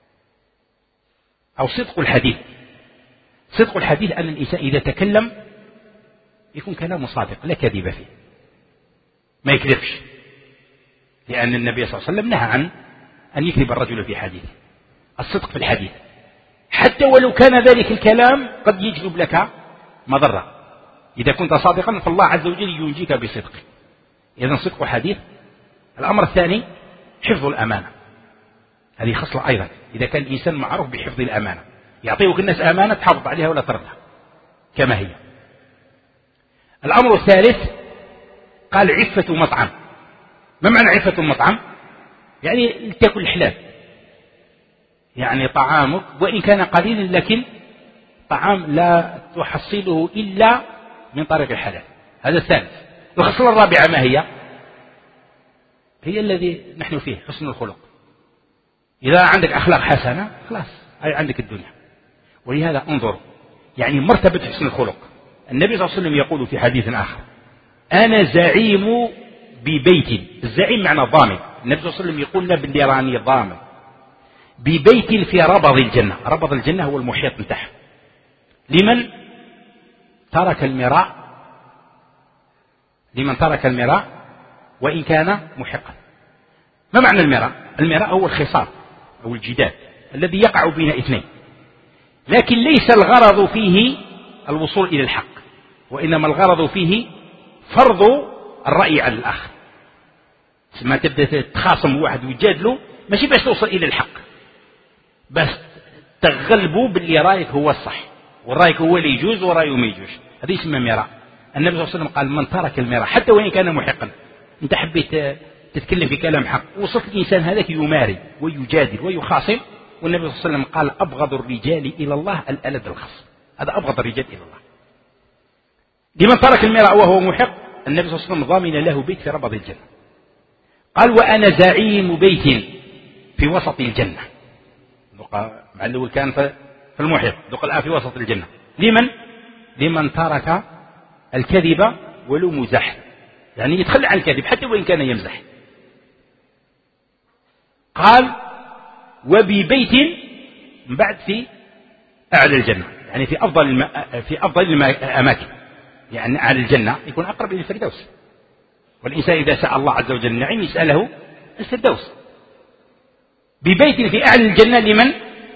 أو صدق الحديث. صدق الحديث أن الإنسان إذا تكلم يكون كلامه صادق لا كذب فيه، ما يكذبش، لأن النبي صلى الله عليه وسلم نهى عن أن يكذب الرجل في حديثه. الصدق في الحديث حتى ولو كان ذلك الكلام قد يجلب لك مضرة، إذا كنت صادقا فالله عز وجل ينجيك بصدق. إذن صدق حديث. الأمر الثاني حفظ الأمانة، هذه خصلة أيضا. إذا كان الإنسان معروف بحفظ الأمانة، يعطيك الناس أمانة تحافظ عليها ولا تردها كما هي. الأمر الثالث قال عفة مطعم. ما معنى عفة المطعم؟ يعني تأكل حلال، يعني طعامك وإن كان قليلا لكن طعام لا تحصله إلا من طريق الحلال. هذا الثالث. الخصلة الرابعة ما هي؟ هي الذي نحن فيه، حسن الخلق. إذا عندك أخلاق حسنة خلاص أي عندك الدنيا. ولهذا انظر يعني مرتبة حسن الخلق. النبي صلى الله عليه وسلم يقول في حديث آخر أنا زعيم ببيت. الزعيم معنى ضامن. النبي صلى الله عليه وسلم يقول لنا باللي راني ضامن ببيت في ربض الجنة. ربض الجنة هو المحيط من تحت. لمن ترك المراء، لمن ترك المراء وإن كان محقا. ما معنى المراء؟ المراء هو الخصام أو الجدال الذي يقع بين اثنين، لكن ليس الغرض فيه الوصول إلى الحق، وإنما الغرض فيه فرض الرأي على الآخر. ما تبدأ تخاصم واحد وتجادله ماشي باش توصل إلى الحق، بس تغلبوا باللي رايك هو الصح والرايك هو اللي يجوز ورايه ما يجوز. هذا يسمى مراء. النبي صلى الله عليه وسلم قال من ترك المراء حتى وإن كان محقا، أنت حبيت تتكلم في كلام حق وصلت الإنسان هذاك يماري ويجادل ويخاصم، والنبي صلى الله عليه وسلم قال أبغض الرجال إلى الله الألد الخصم. هذا أبغض الرجال إلى الله. لمن ترك المراء وهو محق النبي صلى الله عليه وسلم ضامن له بيت في ربض الجنة. قال وأنا زعيم بيت في وسط الجنة. مع الأول كان في المحيط، دوق الآن في وسط الجنة. لمن ترك الكذب ولو مزح، يعني يتخلى عن الكذب حتى وإن كان يمزح. قال وببيت من بعد في أعلى الجنة، يعني في أفضل الأماكن، يعني أعلى الجنة يكون أقرب إلى الفردوس. والإنسان إذا سأل الله عز وجل النعيم يسأله الفردوس. ببيت في أعلى الجنة لمن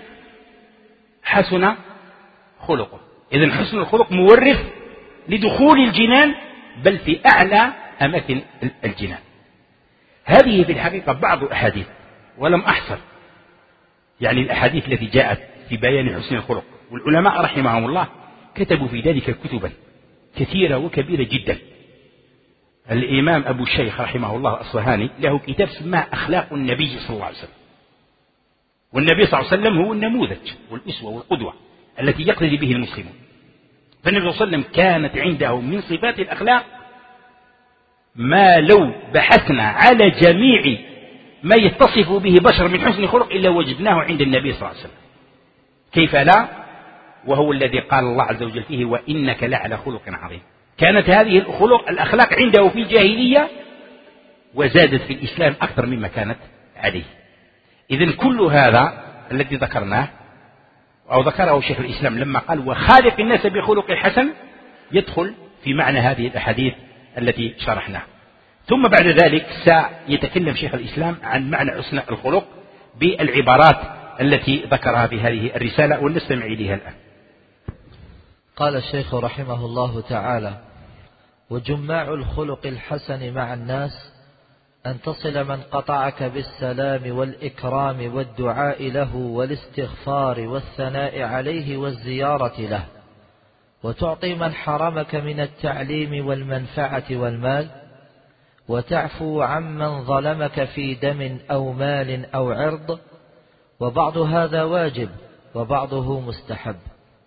حسن خلقه. إذن حسن الخلق مورث لدخول الجنان، بل في أعلى أماكن الجنان. هذه في الحقيقة بعض الأحاديث ولم أحصر يعني الأحاديث التي جاءت في بيان حسن الخلق، والعلماء رحمهم الله كتبوا في ذلك كتبا كثيرة وكبيرة جدا. الإمام أبو الشيخ رحمه الله الأصفهاني له كتاب سماه أخلاق النبي صلى الله عليه وسلم. والنبي صلى الله عليه وسلم هو النموذج والأسوة والقدوة التي يقتدي به المسلمون. فالنبي صلى الله عليه وسلم كانت عنده من صفات الأخلاق ما لو بحثنا على جميع ما يتصف به بشر من حسن خلق إلا وجدناه عند النبي صلى الله عليه وسلم. كيف لا؟ وهو الذي قال الله عز وجل فيه: وإنك لعلى خلق عظيم. كانت هذه الأخلاق عنده في الجاهلية وزادت في الإسلام أكثر مما كانت عليه. إذن كل هذا الذي ذكرناه أو ذكره شيخ الإسلام لما قال: وخالق الناس بخلق حسن، يدخل في معنى هذه الأحاديث التي شرحناها. ثم بعد ذلك سيتكلم شيخ الإسلام عن معنى حسن الخلق بالعبارات التي ذكرها في هذه الرسالة، ونستمع إليها الآن. قال الشيخ رحمه الله تعالى: وجماع الخلق الحسن مع الناس أن تصل من قطعك بالسلام والإكرام والدعاء له والاستغفار والثناء عليه والزيارة له، وتعطي من حرمك من التعليم والمنفعة والمال، وتعفو عمن ظلمك في دم أو مال أو عرض، وبعض هذا واجب وبعضه مستحب.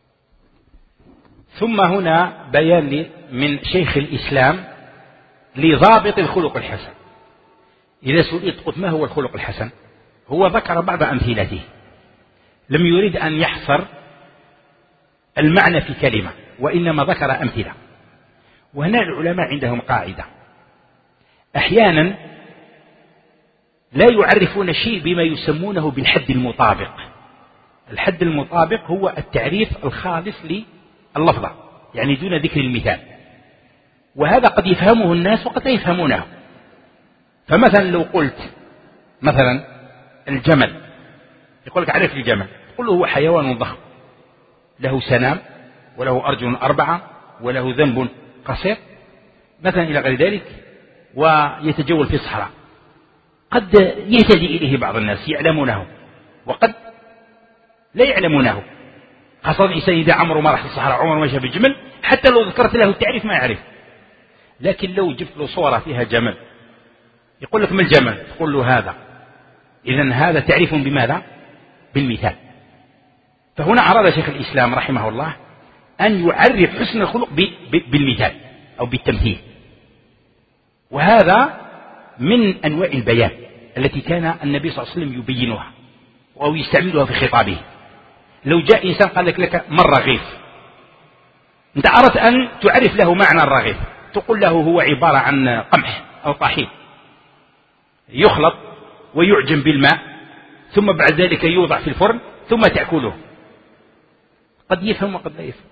ثم هنا بيان من شيخ الإسلام لضابط الخلق الحسن. إذا سئلت قلت ما هو الخلق الحسن؟ هو ذكر بعض أمثلته، لم يريد أن يحصر المعنى في كلمة، وإنما ذكر أمثلة. وهنا العلماء عندهم قاعدة: أحيانا لا يعرفون شيء بما يسمونه بالحد المطابق. الحد المطابق هو التعريف الخالص لللفظة، يعني دون ذكر المثال، وهذا قد يفهمه الناس وقد لا يفهمونه. فمثلا لو قلت مثلا الجمل، يقول لك عرف الجمل، تقول له هو حيوان ضخم له سنام وله أرجل 4 وله ذنب قصير مثلا إلى غير ذلك، ويتجول في الصحراء. قد يهتدي إليه بعض الناس يعلمونه وقد لا يعلمونه، خاصة الإنسان إذا عمره ما راح الصحراء، عمره ما شاف الجمل، حتى لو ذكرت له التعريف ما يعرف. لكن لو جبت له صورة فيها جمل يقول لك ما الجمل؟ تقول له هذا. إذن هذا تعريف بماذا؟ بالمثال. فهنا أراد شيخ الإسلام رحمه الله أن يعرف حسن الخلق بالمثال أو بالتمثيل، وهذا من أنواع البيان التي كان النبي صلى الله عليه وسلم يبينها أو يستعملها في خطابه. لو جاء إنسان قال لك ما الرغيف، أنت أردت أن تعرف له معنى الرغيف، تقول له هو عبارة عن قمح أو طحين يخلط ويعجن بالماء، ثم بعد ذلك يوضع في الفرن ثم تأكله. قد يفهم وقد لا يفهم.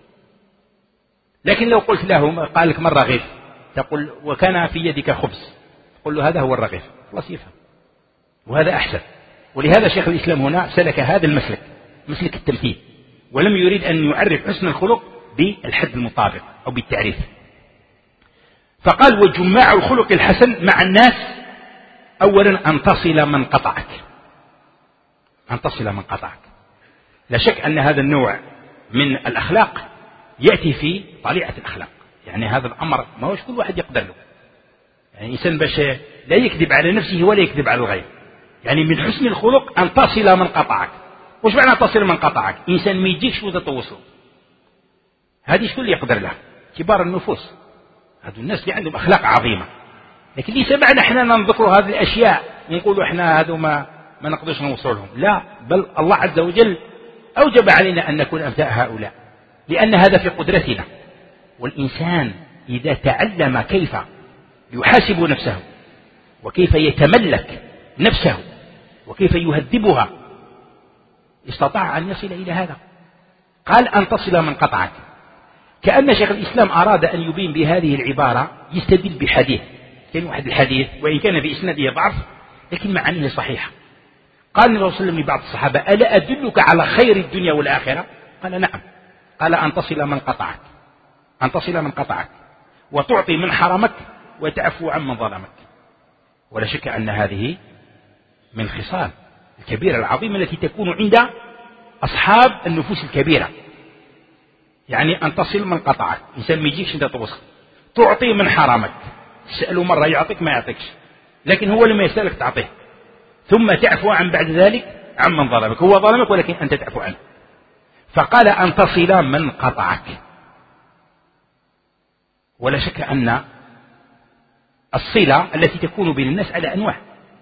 لكن لو قلت له قال لك ما الرغيف، تقول وكان في يدك خبز، تقول له هذا هو الرغيف، خلاص يفهم، وهذا أحسن. ولهذا شيخ الإسلام هنا سلك هذا المسلك، مسلك التمثيل، ولم يريد أن يعرف حسن الخلق بالحد المطابق أو بالتعريف. فقال: وجماع الخلق الحسن مع الناس أولا أن تصل من قطعك. أن تصل من قطعك. لا شك أن هذا النوع من الأخلاق يأتي في طليعة الأخلاق، يعني هذا الأمر ما هوش كل واحد يقدر له. يعني إنسان باش لا يكذب على نفسه ولا يكذب على الغير. يعني من حسن الخلق أن تصل من قطعك. وش معنى تصل من قطعك؟ إنسان ما يجيك شو تتوصل، هذه شو اللي يقدر له؟ كبار النفوس، هذو الناس اللي عندهم أخلاق عظيمة. لكن ليس معنى احنا نذكر هذه الأشياء ونقولوا احنا هذو ما نقدرش نوصل لهم، لا، بل الله عز وجل أوجب علينا أن نكون أمثال هؤلاء، لأن هذا في قدرتنا. والإنسان إذا تعلم كيف يحاسب نفسه وكيف يتملك نفسه وكيف يهذبها استطاع أن يصل إلى هذا. قال: أن تصل من قطعك. كأن شيخ الإسلام أراد أن يبين بهذه العبارة، يستدل بحديث، كان واحد الحديث وإن كان في إسناده ضعف لكن معانيه صحيحة. قال النبي صلى الله عليه وسلم لبعض الصحابة: ألا أدلك على خير الدنيا والآخرة؟ قال: نعم. قال: أن تصل من قطعك. أن تصل من قطعك، وتعطي من حرمك، وتعفو عمن ظلمك. ولا شك أن هذه من الخصال الكبيرة العظيمة التي تكون عند أصحاب النفوس الكبيرة. يعني أن تصل من قطعك، إنسان ما يجيكش أنت توصل، تعطي من حرمك، تسأله مرة يعطيك ما يعطيكش، لكن هو لما يسألك تعطيه، ثم تعفو عن بعد ذلك عمن ظلمك. هو ظلمك ولكن أنت تعفو عنه. فقال أن تصل من قطعك. ولا شك أن الصلة التي تكون بين الناس على أنواع.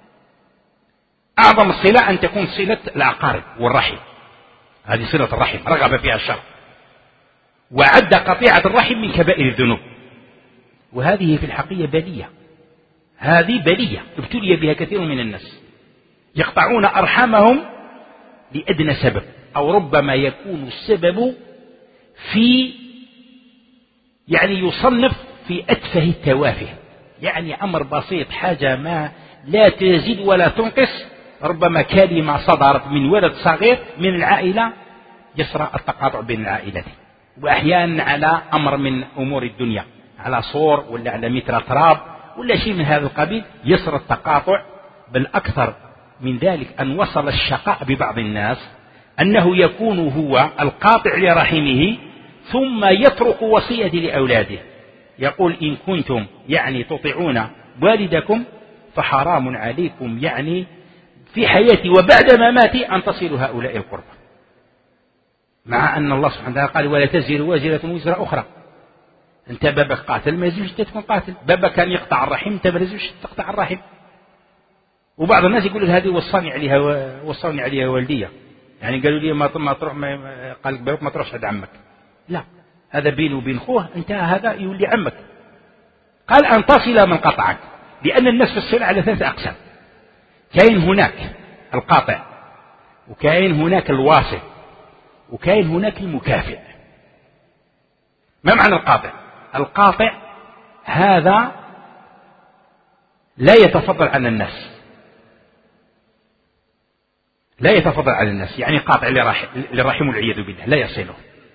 أعظم الصلة أن تكون صلة الأقارب والرحم، هذه صلة الرحم رغب فيها الشرع، وعد قطيعة الرحم من كبائر الذنوب، وهذه في الحقيقة بلية، هذه بلية ابتلي بها كثير من الناس، يقطعون أرحامهم لأدنى سبب، أو ربما يكون السبب في يصنف في أتفه التوافه، يعني أمر بسيط، حاجة ما لا تزيد ولا تنقص، ربما كلمة صدرت من ولد صغير من العائلة يسرى التقاطع بين العائلات، وأحيانا على أمر من أمور الدنيا، على صور ولا على متر تراب ولا شيء من هذا القبيل يسرى التقاطع. بل أكثر من ذلك أن وصل الشقاء ببعض الناس أنه يكون هو القاطع لرحمه ثم يترك وصية لأولاده، يقول إن كنتم تطيعون والدكم فحرام عليكم في حياتي وبعد مماتي أن تصلوا هؤلاء القربى، مع أن الله سبحانه وتعالى قال ولا تزر وازرة وزر أخرى. أنت بابك قاتل ما يلزمش تكون قاتل، بابك كان يقطع الرحم أنت ما يلزمش تقطع الرحم. وبعض الناس يقول هذه وصاني عليها والدية، قالوا لي ما تروح قال بابك ما تروحش عند عمك، لا هذا بينه وبين خوه، انت هذا يولي عمك. قال أن تصل من قطعك، لأن الناس في الصلة على 3 أقسام، كاين هناك القاطع، وكاين هناك الواصل، وكاين هناك المكافئ. ما معنى القاطع؟ القاطع هذا لا يتفضل عن الناس، لا يتفضل على الناس، قاطع للرحم والعياذ بالله لا يصله،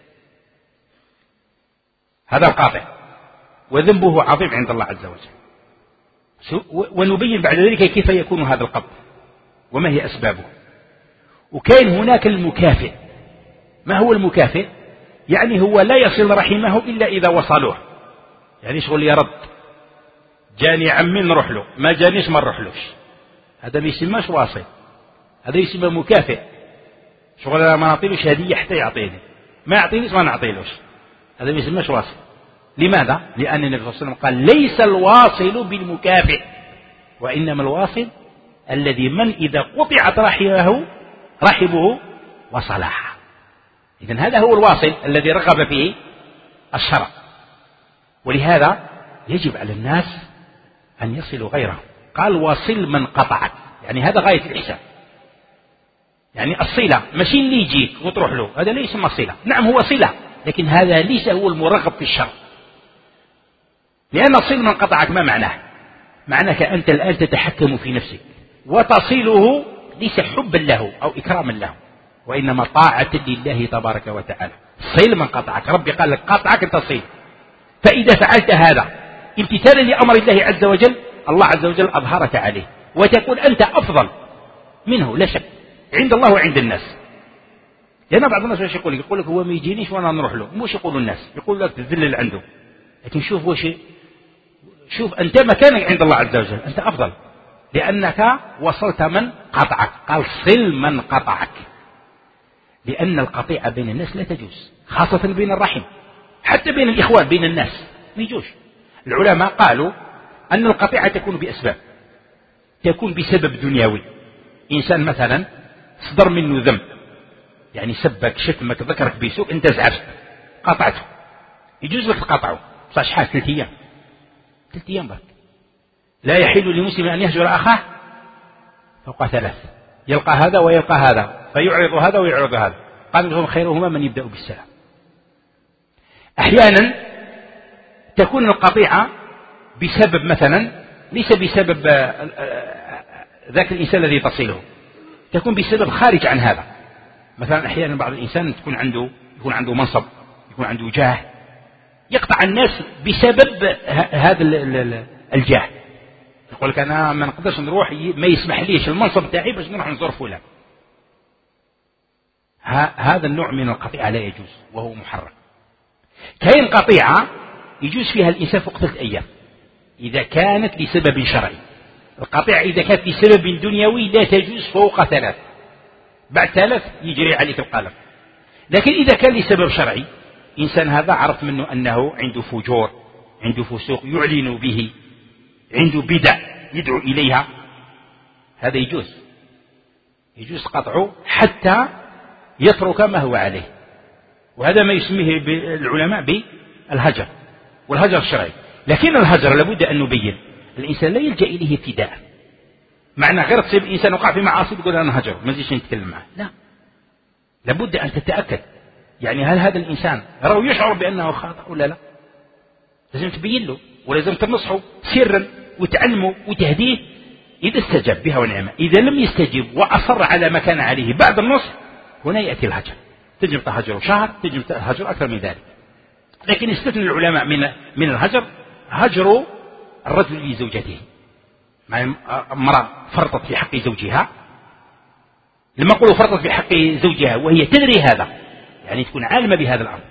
هذا القاطع، وذنبه عظيم عند الله عز وجل. ونبين بعد ذلك كيف يكون هذا القطع وما هي أسبابه. وكاين هناك المكافئ. ما هو المكافئ؟ هو لا يصل رحمه إلا إذا وصلوه، شغل يرد، جاني عمي نروح له، ما جانيش ما نروحلوش، هذا ما يسمىش واصل، هذا يسمى مكافئ. شغل ما نعطيلوش هدية حتى يعطيني، ما يعطينيش ما نعطيلوش، هذا ما يسمىش واصل. لماذا؟ لأن النبي صلى الله عليه وسلم قال ليس الواصل بالمكافئ، وإنما الواصل الذي من إذا قطعت رحمه وصلها. إذن هذا هو الواصل الذي رغب فيه الشرع. ولهذا يجب على الناس أن يصلوا غيره. قال وصل من قطعك، هذا غاية الإحسان. الصلة ماشي اللي يجيك وتروح له، هذا ليس صلة. نعم هو صلة، لكن هذا ليس هو المرغب في الشرع. لأن صل من قطعك ما معناه؟ معناك أنت الآن تتحكم في نفسك وتصله، ليس حبا له أو إكراما له، وإنما طاعة لله تبارك وتعالى. صل من قطعك، ربي قال لك قطعك أنت صل. فإذا فعلت هذا امتثالا لأمر الله عز وجل، الله عز وجل أظهرك عليه، وتكون أنت أفضل منه لا شك عند الله وعند الناس. لأن بعض الناس وش يقول لك هو ما يجينيش وأنا نروح له، مش يقولوا الناس، يقول لك تذلل عنده. لكن شوف أنت مكانك عند الله عز وجل، أنت أفضل، لأنك وصلت من قطعك. قال صل من قطعك، لأن القطيعة بين الناس لا تجوز، خاصة بين الرحم، حتى بين الإخوان بين الناس ما يجوز. العلماء قالوا أن القطيعة تكون بأسباب، تكون بسبب دنيوي. إنسان مثلا صدر منه ذنب، سبك شتمك ذكرك بسوء، أنت زعفت قطعته، يجوز لك تقاطعه، صاش حاجة 3 أيام 3 أيام برك. لا يحل لمسلم أن يهجر أخاه فوق 3، يلقى هذا ويلقى هذا، فيعرض هذا ويعرض هذا. قال لهم خيرهما من يبدأ بالسلام. أحيانا تكون القطيعة بسبب مثلا ليس بسبب ذاك الإنسان الذي تصله، تكون بسبب خارج عن هذا. مثلا أحيانا بعض الإنسان يكون عنده منصب، يكون عنده جاه، يقطع الناس بسبب هذا الجاه. يقول لك أنا ما نقدرش نروح، ما يسمح ليش المنصب تاعي باش نروح نزور فلان. هذا النوع من القطيعة لا يجوز وهو محرم. كاين قطيعة يجوز فيها الإنسان فوق 3 أيام، إذا كانت لسبب شرعي. القطيعة إذا كانت لسبب دنيوي لا تجوز فوق 3، بعد 3 يجري عليك القلم. لكن إذا كان لسبب شرعي، إنسان هذا عرف منه أنه عنده فجور، عنده فسوق يعلن به، عنده بدع يدعو إليها، هذا يجوز قطعه حتى يترك ما هو عليه. وهذا ما يسميه العلماء بالهجر، والهجر الشرعي. لكن الهجر لابد أن نبين، الإنسان لا يلجأ إليه ابتداء. معنى غير تصيب إنسان وقع في معاصي تقول أنا هجر ما نزيدش نتكلم معه، لا، لابد أن تتأكد يعني هل هذا الإنسان رأوا يشعر بأنه خاطئ ولا لا. لازم تبين له ولازم تنصحه سرا وتعلمه وتهديه. إذا استجاب بها ونعمة، إذا لم يستجب وأصر على ما كان عليه بعد النصح، هنا يأتي الهجر. تجب تهجره شهر، تجب تهجر أكثر من ذلك. لكن استثنى العلماء من الهجر هجر الرجل لزوجته. مع امرأة فرطت في حق زوجها، لما أقول فرطت في حق زوجها وهي تدري هذا، يعني تكون عالمة بهذا الأمر،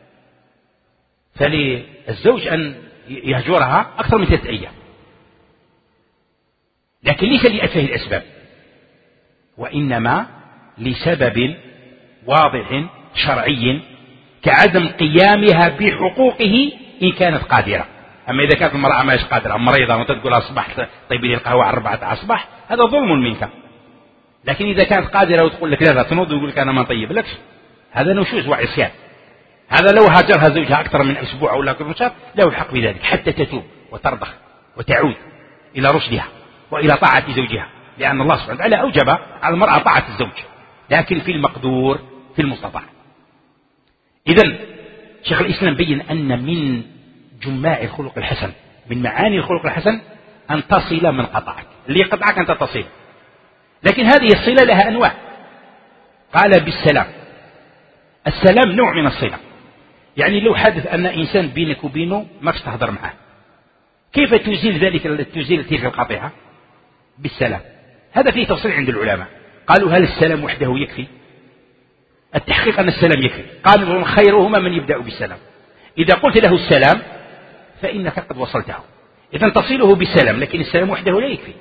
فللزوج أن يهجرها أكثر من 3 أيام، لكن ليس لأتفه الأسباب، وإنما لسبب واضح شرعي كعدم قيامها بحقوقه إن كانت قادرة. أما إذا كانت المرأة ما قادرة، مريضة وتقول أصبحت طيب لي القهوة على 4 أصبح، هذا ظلم منك. لكن إذا كانت قادرة وتقول لك لا تنوض ويقول لك أنا ما طيب لكش، هذا نشوز وعصيان. هذا لو هاجرها زوجها أكثر من أسبوع أو أكثر من شهر له الحق بذلك حتى تتوب وترضخ وتعود إلى رشدها وإلى طاعة زوجها، لأن الله سبحانه وتعالى أوجب على المرأة طاعة الزوج، لكن في المقدور في المستطاع. إذن شيخ الإسلام بين أن من جماع الخلق الحسن، من معاني الخلق الحسن أن تصل من قطعك، اللي يقطعك أنت تصل. لكن هذه الصلة لها أنواع. قال بالسلام، السلام نوع من الصلة. يعني لو حدث أن إنسان بينك وبينه ما تستهدر معه، كيف تزيل تلك القطيعة؟ بالسلام. هذا فيه تفصيل عند العلماء، قالوا هل السلام وحده يكفي؟ التحقيق أن السلام يكفي، قالوا خيرهما من يبدأ بالسلام. إذا قلت له السلام فإنك قد وصلته، إذا تصله بالسلام، لكن السلام وحده لا يكفي،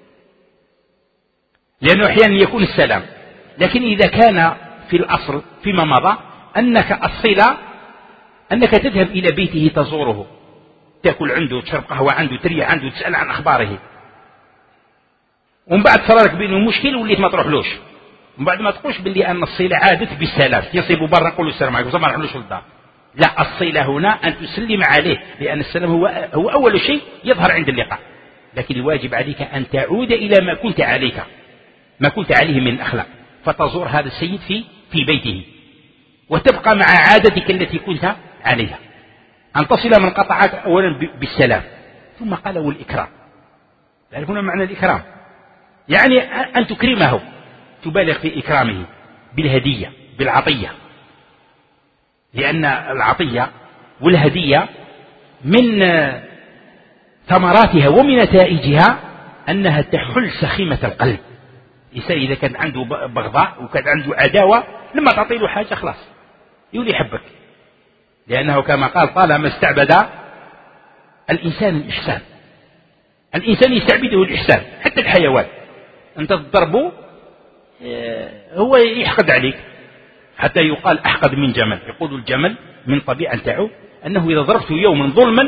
لأنه أحيانا يكون السلام. لكن إذا كان في الأصل فيما مضى أنك الصلة أنك تذهب إلى بيته تزوره، تأكل عنده، تشرب قهوة عنده، تريح عنده، تسأل عن أخباره، ومن بعد صار لك بينه مشكل وليت ما تروحلوش، ومن بعد ما تقولش باللي أن الصلة عادت بالسلام، يصيبوا برا نقولوا السلام عليكم ما نروحلوش للدار. لا، الصلة هنا أن تسلم عليه، لأن السلام هو أول شيء يظهر عند اللقاء. لكن الواجب عليك أن تعود إلى ما كنت عليه من الأخلاق، فتزور هذا السيد في بيته وتبقى مع عادتك التي كنت عليها، أن تصل من قطعك أولا بالسلام. ثم قال والإكرام. تعرفون معنى الإكرام؟ يعني أن تكرمه، تبالغ في إكرامه بالهدية بالعطية، لأن العطية والهدية من ثمراتها ومن نتائجها أنها تحل سخيمة القلب. الإنسان إذا كان عنده بغضاء وكان عنده عداوة، لما تعطي له حاجة خلاص يولي يحبك، لأنه كما قال طالما استعبد الإنسان الإحسان، الإنسان يستعبده الإحسان. حتى الحيوان أنت تضربه هو يحقد عليك، حتى يقال أحقد من جمل. يقول الجمل من طبيعته أنه إذا ضربته يوما ظلما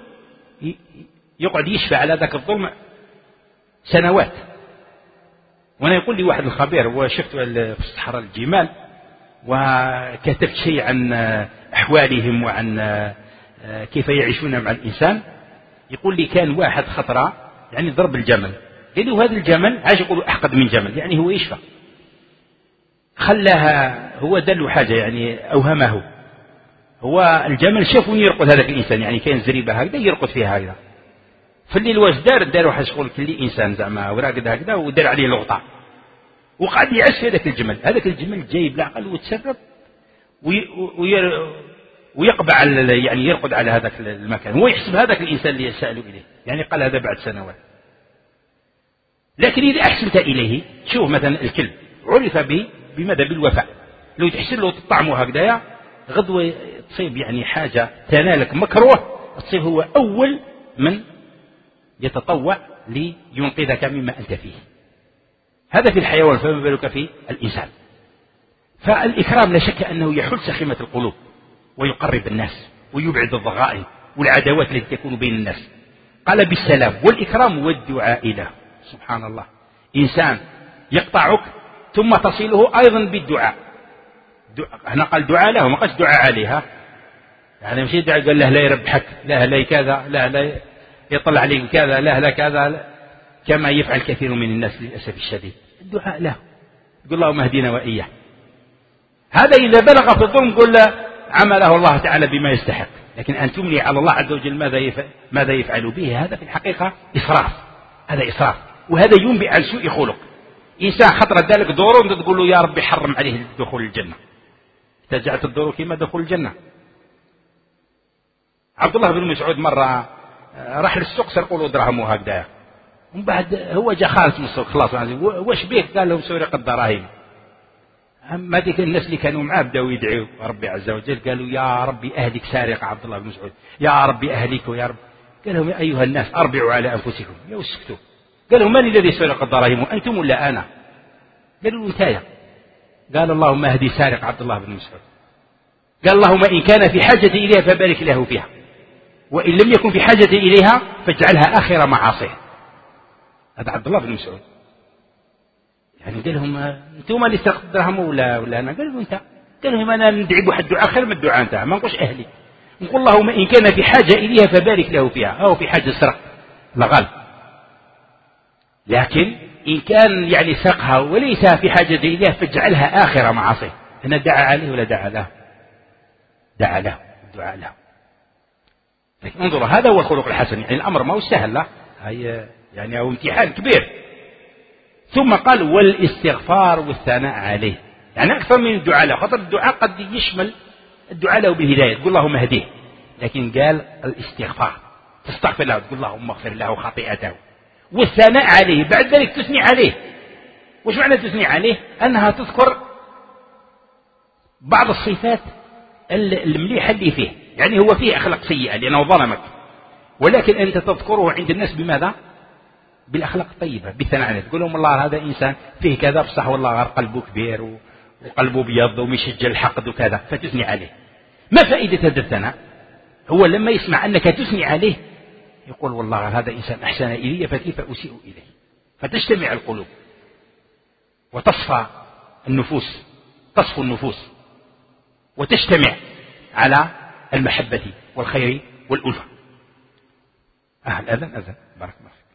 يقعد يشفى على ذاك الظلم سنوات. وأنا يقول لي واحد الخبير، وشفت في الصحراء الجمال وكتبت شيء عن أحوالهم وعن كيف يعيشون مع الإنسان، يقول لي كان واحد خطرة يعني ضرب الجمل، قال له هذا الجمل عاش يقولوا أحقد من جمل، يعني هو يشفى، خلاها هو دل حاجة يعني أوهمه. هو الجمل شافوا يرقد هذاك الإنسان، يعني كان زريبة هكذا يرقد فيها هكذا في الليل، واش دار واحد شغل كل إنسان زعما وراقد هكذا ودار عليه لغطة وقعد يعس في هذاك الجمل. هذاك الجمل جايب العقل وتسرب ويقبع يعني يرقد على هذاك المكان، هو يحسب هذاك الإنسان اللي سألوا إليه، يعني قال هذا بعد سنوات. لكن إذا أحسنت إليه، شوف مثلا الكلب عرف بماذا؟ بالوفاء. لو تحسن له تطعمه هكذا غدوة تصيب يعني حاجة تنالك مكروه، تصيب هو أول من يتطوع لينقذك مما أنت فيه. هذا في الحيوان، فما بالك في الإنسان. فالإكرام لا شك أنه يحل سخيمة القلوب ويقرب الناس ويبعد الضغائن والعداوات التي تكون بين الناس. قال بالسلام والإكرام والدعاء له. سبحان الله، إنسان يقطعك ثم تصله أيضا بالدعاء. هنا قال دعاء له، ما قالش دعاء عليها. يعني مشي دعاء قال له لا يربحك، لا كذا، لا يطلع عليك كذا، لا كذا، كما يفعل كثير من الناس للأسف الشديد. الدعاء له، يقول اللهم اهدنا وإياه. هذا إذا بلغ في الظلم قل عمله الله تعالى بما يستحق. لكن أن تملي على الله عز وجل ماذا يفعل به، هذا في الحقيقة إسراف. هذا إسراف، وهذا ينبئ عن سوء خلق. إنسان خطرت ذلك دوره وأنت تقول له يا رب حرم عليه دخول الجنة. تجعت الدور كما دخول الجنة. عبد الله بن مسعود مرة راح للسوق سرقوا له درهمه هكذا، ومن بعد هو جاء خالص من السوق خلاص وش بيك؟ قال لهم سرق الدراهم. أما ذيك الناس اللي كانوا معاه بدأوا يدعوا ربي عز وجل، قالوا يا ربي أهلك سارق عبد الله بن مسعود، يا ربي أهلك ويا رب. قال لهم يا أيها الناس أربعوا على أنفسكم، يا وسكتوا. قال لهم من الذي سرق الدراهم، أنتم ولا أنا؟ قالوا له انتايا. قال اللهم اهدي سارق عبد الله بن مسعود. قال اللهم إن كان في حاجة إليها فبارك له فيها، وإن لم يكن في حاجة إليها فاجعلها آخر معاصيه. هذا عبد الله بن مسعود. يعني قال لهم انتم اللي سرقت الدرهم ولا أنا؟ قالوا انت. قال لهم أنا ندعي بواحد الدعاء خير من الدعاء انت، ما نقولش أهلي، نقول اللهم إن كان في حاجة إليها فبارك له فيها، أو في حاجة سرق لغل. لكن إن كان يعني سرقها وليس في حاجة إليها فاجعلها آخر معاصيه. هنا دعا عليه ولا دعا له؟ دعا له، الدعاء له. لكن انظروا، هذا هو الخلق الحسن. يعني الأمر ما هو سهل، لا هي يعني هو امتحان كبير. ثم قال والاستغفار والثناء عليه، يعني أكثر من الدعاء له. خاطر الدعاء قد يشمل الدعاء له بالهداية، تقول اللهم اهديه، لكن قال الاستغفار، تستغفر له، تقول اللهم اغفر له خطيئته، والثناء عليه بعد ذلك تثني عليه. وش معنى تثني عليه؟ أنها تذكر بعض الصفات المليحة اللي فيه. يعني هو فيه أخلاق سيئة لأنه ظلمك، ولكن أنت تذكره عند الناس بماذا؟ بالأخلاق الطيبة، بالثناء عليه. تقول لهم والله هذا إنسان فيه كذا، بصح والله قلبه كبير وقلبه بيض ومشجع الحقد وكذا، فتثني عليه. ما فائدة هذا الثناء؟ هو لما يسمع أنك تثني عليه يقول والله هذا إنسان أحسن إلي فكيف أسيء إليه. فتجتمع القلوب وتصفى النفوس، تصفو النفوس وتجتمع على المحبة والخير والألفة. الأذن أذن، بارك الله فيك.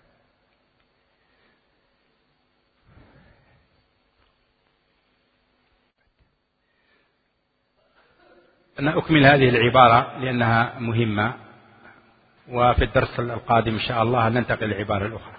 أنا أكمل هذه العبارة لأنها مهمة، وفي الدرس القادم إن شاء الله ننتقل للعبارة الأخرى.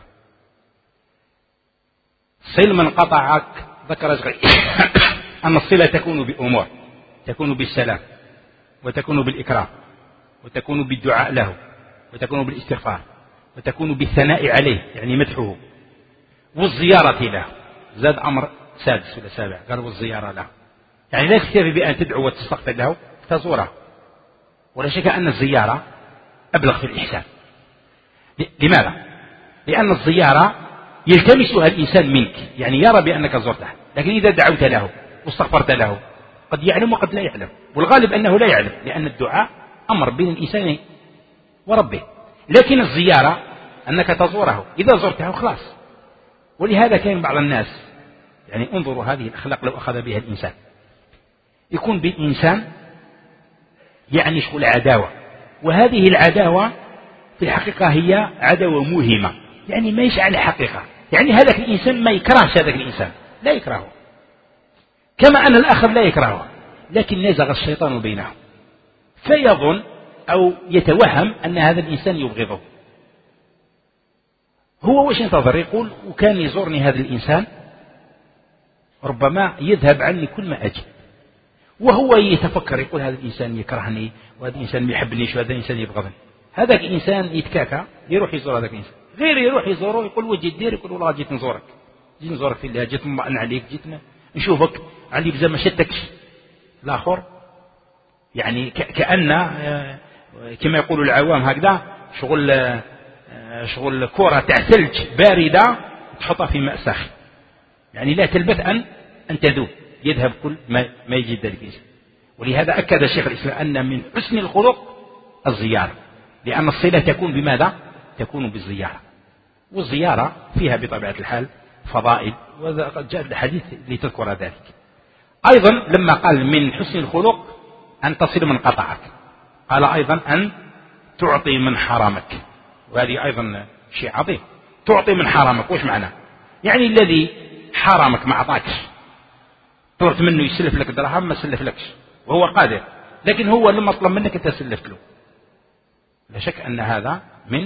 صل من قطعك، ذكر أن الصلة تكون بأمور، تكون بالسلام، وتكون بالإكرام، وتكون بالدعاء له، وتكون بالاستغفار، وتكون بالثناء عليه يعني مدحه، والزيارة له. زاد أمر سادس ولا سابع، قال والزيارة له، يعني لا تكتفي بأن تدعو وتستغفر له، تزوره. ولا شك أن الزيارة أبلغ في الإحسان. لماذا؟ لأن الزيارة يلتمسها الإنسان منك، يعني يرى بأنك زرته. لكن إذا دعوت له واستغفرت له قد يعلم وقد لا يعلم، والغالب أنه لا يعلم، لأن الدعاء أمر بين الإنسان وربه. لكن الزيارة أنك تزوره، إذا زرته خلاص. ولهذا كان بعض الناس، يعني انظروا هذه الأخلاق لو أخذ بها الإنسان، يكون بالإنسان يعني شغل عداوة، وهذه العداوة في الحقيقة هي عداوة موهمة، يعني ما يشعل حقيقة. يعني هذاك الإنسان ما يكرهش هذاك الإنسان، لا يكرهه، كما أن الآخر لا يكرهه، لكن نزغ الشيطان بينهم فيظن أو يتوهم أن هذا الإنسان يبغضه. هو وش ينتظر؟ يقول وكان يزورني هذا الإنسان ربما يذهب عني كل ما أجي، وهو يتفكر يقول هذا الإنسان يكرهني، وهذا الإنسان ما يحبنيش، وهذا الإنسان يبغضني. هذاك الإنسان يتكاكى يروح يزور هذاك الإنسان، غير يروح يزوره يقول وجه الدير، يقول والله جيت نزورك، جيت نزورك في الله، جيت نطمئن عليك، جيت نشوفك، عندي بزاف ما شتكش. الآخر يعني كأن كما يقول العوام هكذا شغل شغل كرة تاع ثلج باردة تحطها في ماء ساخن، يعني لا تلبث أن تذوب، يذهب كل ما يجد ذلك الإنسان. ولهذا أكد شيخ الإسلام أن من حسن الخلق الزيارة، لأن الصلة تكون بماذا؟ تكون بالزيارة، والزيارة فيها بطبيعة الحال فضائل، وقد جاء الحديث لتذكر ذلك. أيضا لما قال من حسن الخلق أن تصل من قطعك، قال أيضا أن تعطي من حرمك، وهذه أيضا شيء عظيم. تعطي من حرمك وش معنى؟ يعني الذي حرمك ما أعطاكش، طلبت منه يسلف لك دراهم ما سلف لكش وهو قادر، لكن هو لما طلب منك أنت سلفت له. لا شك أن هذا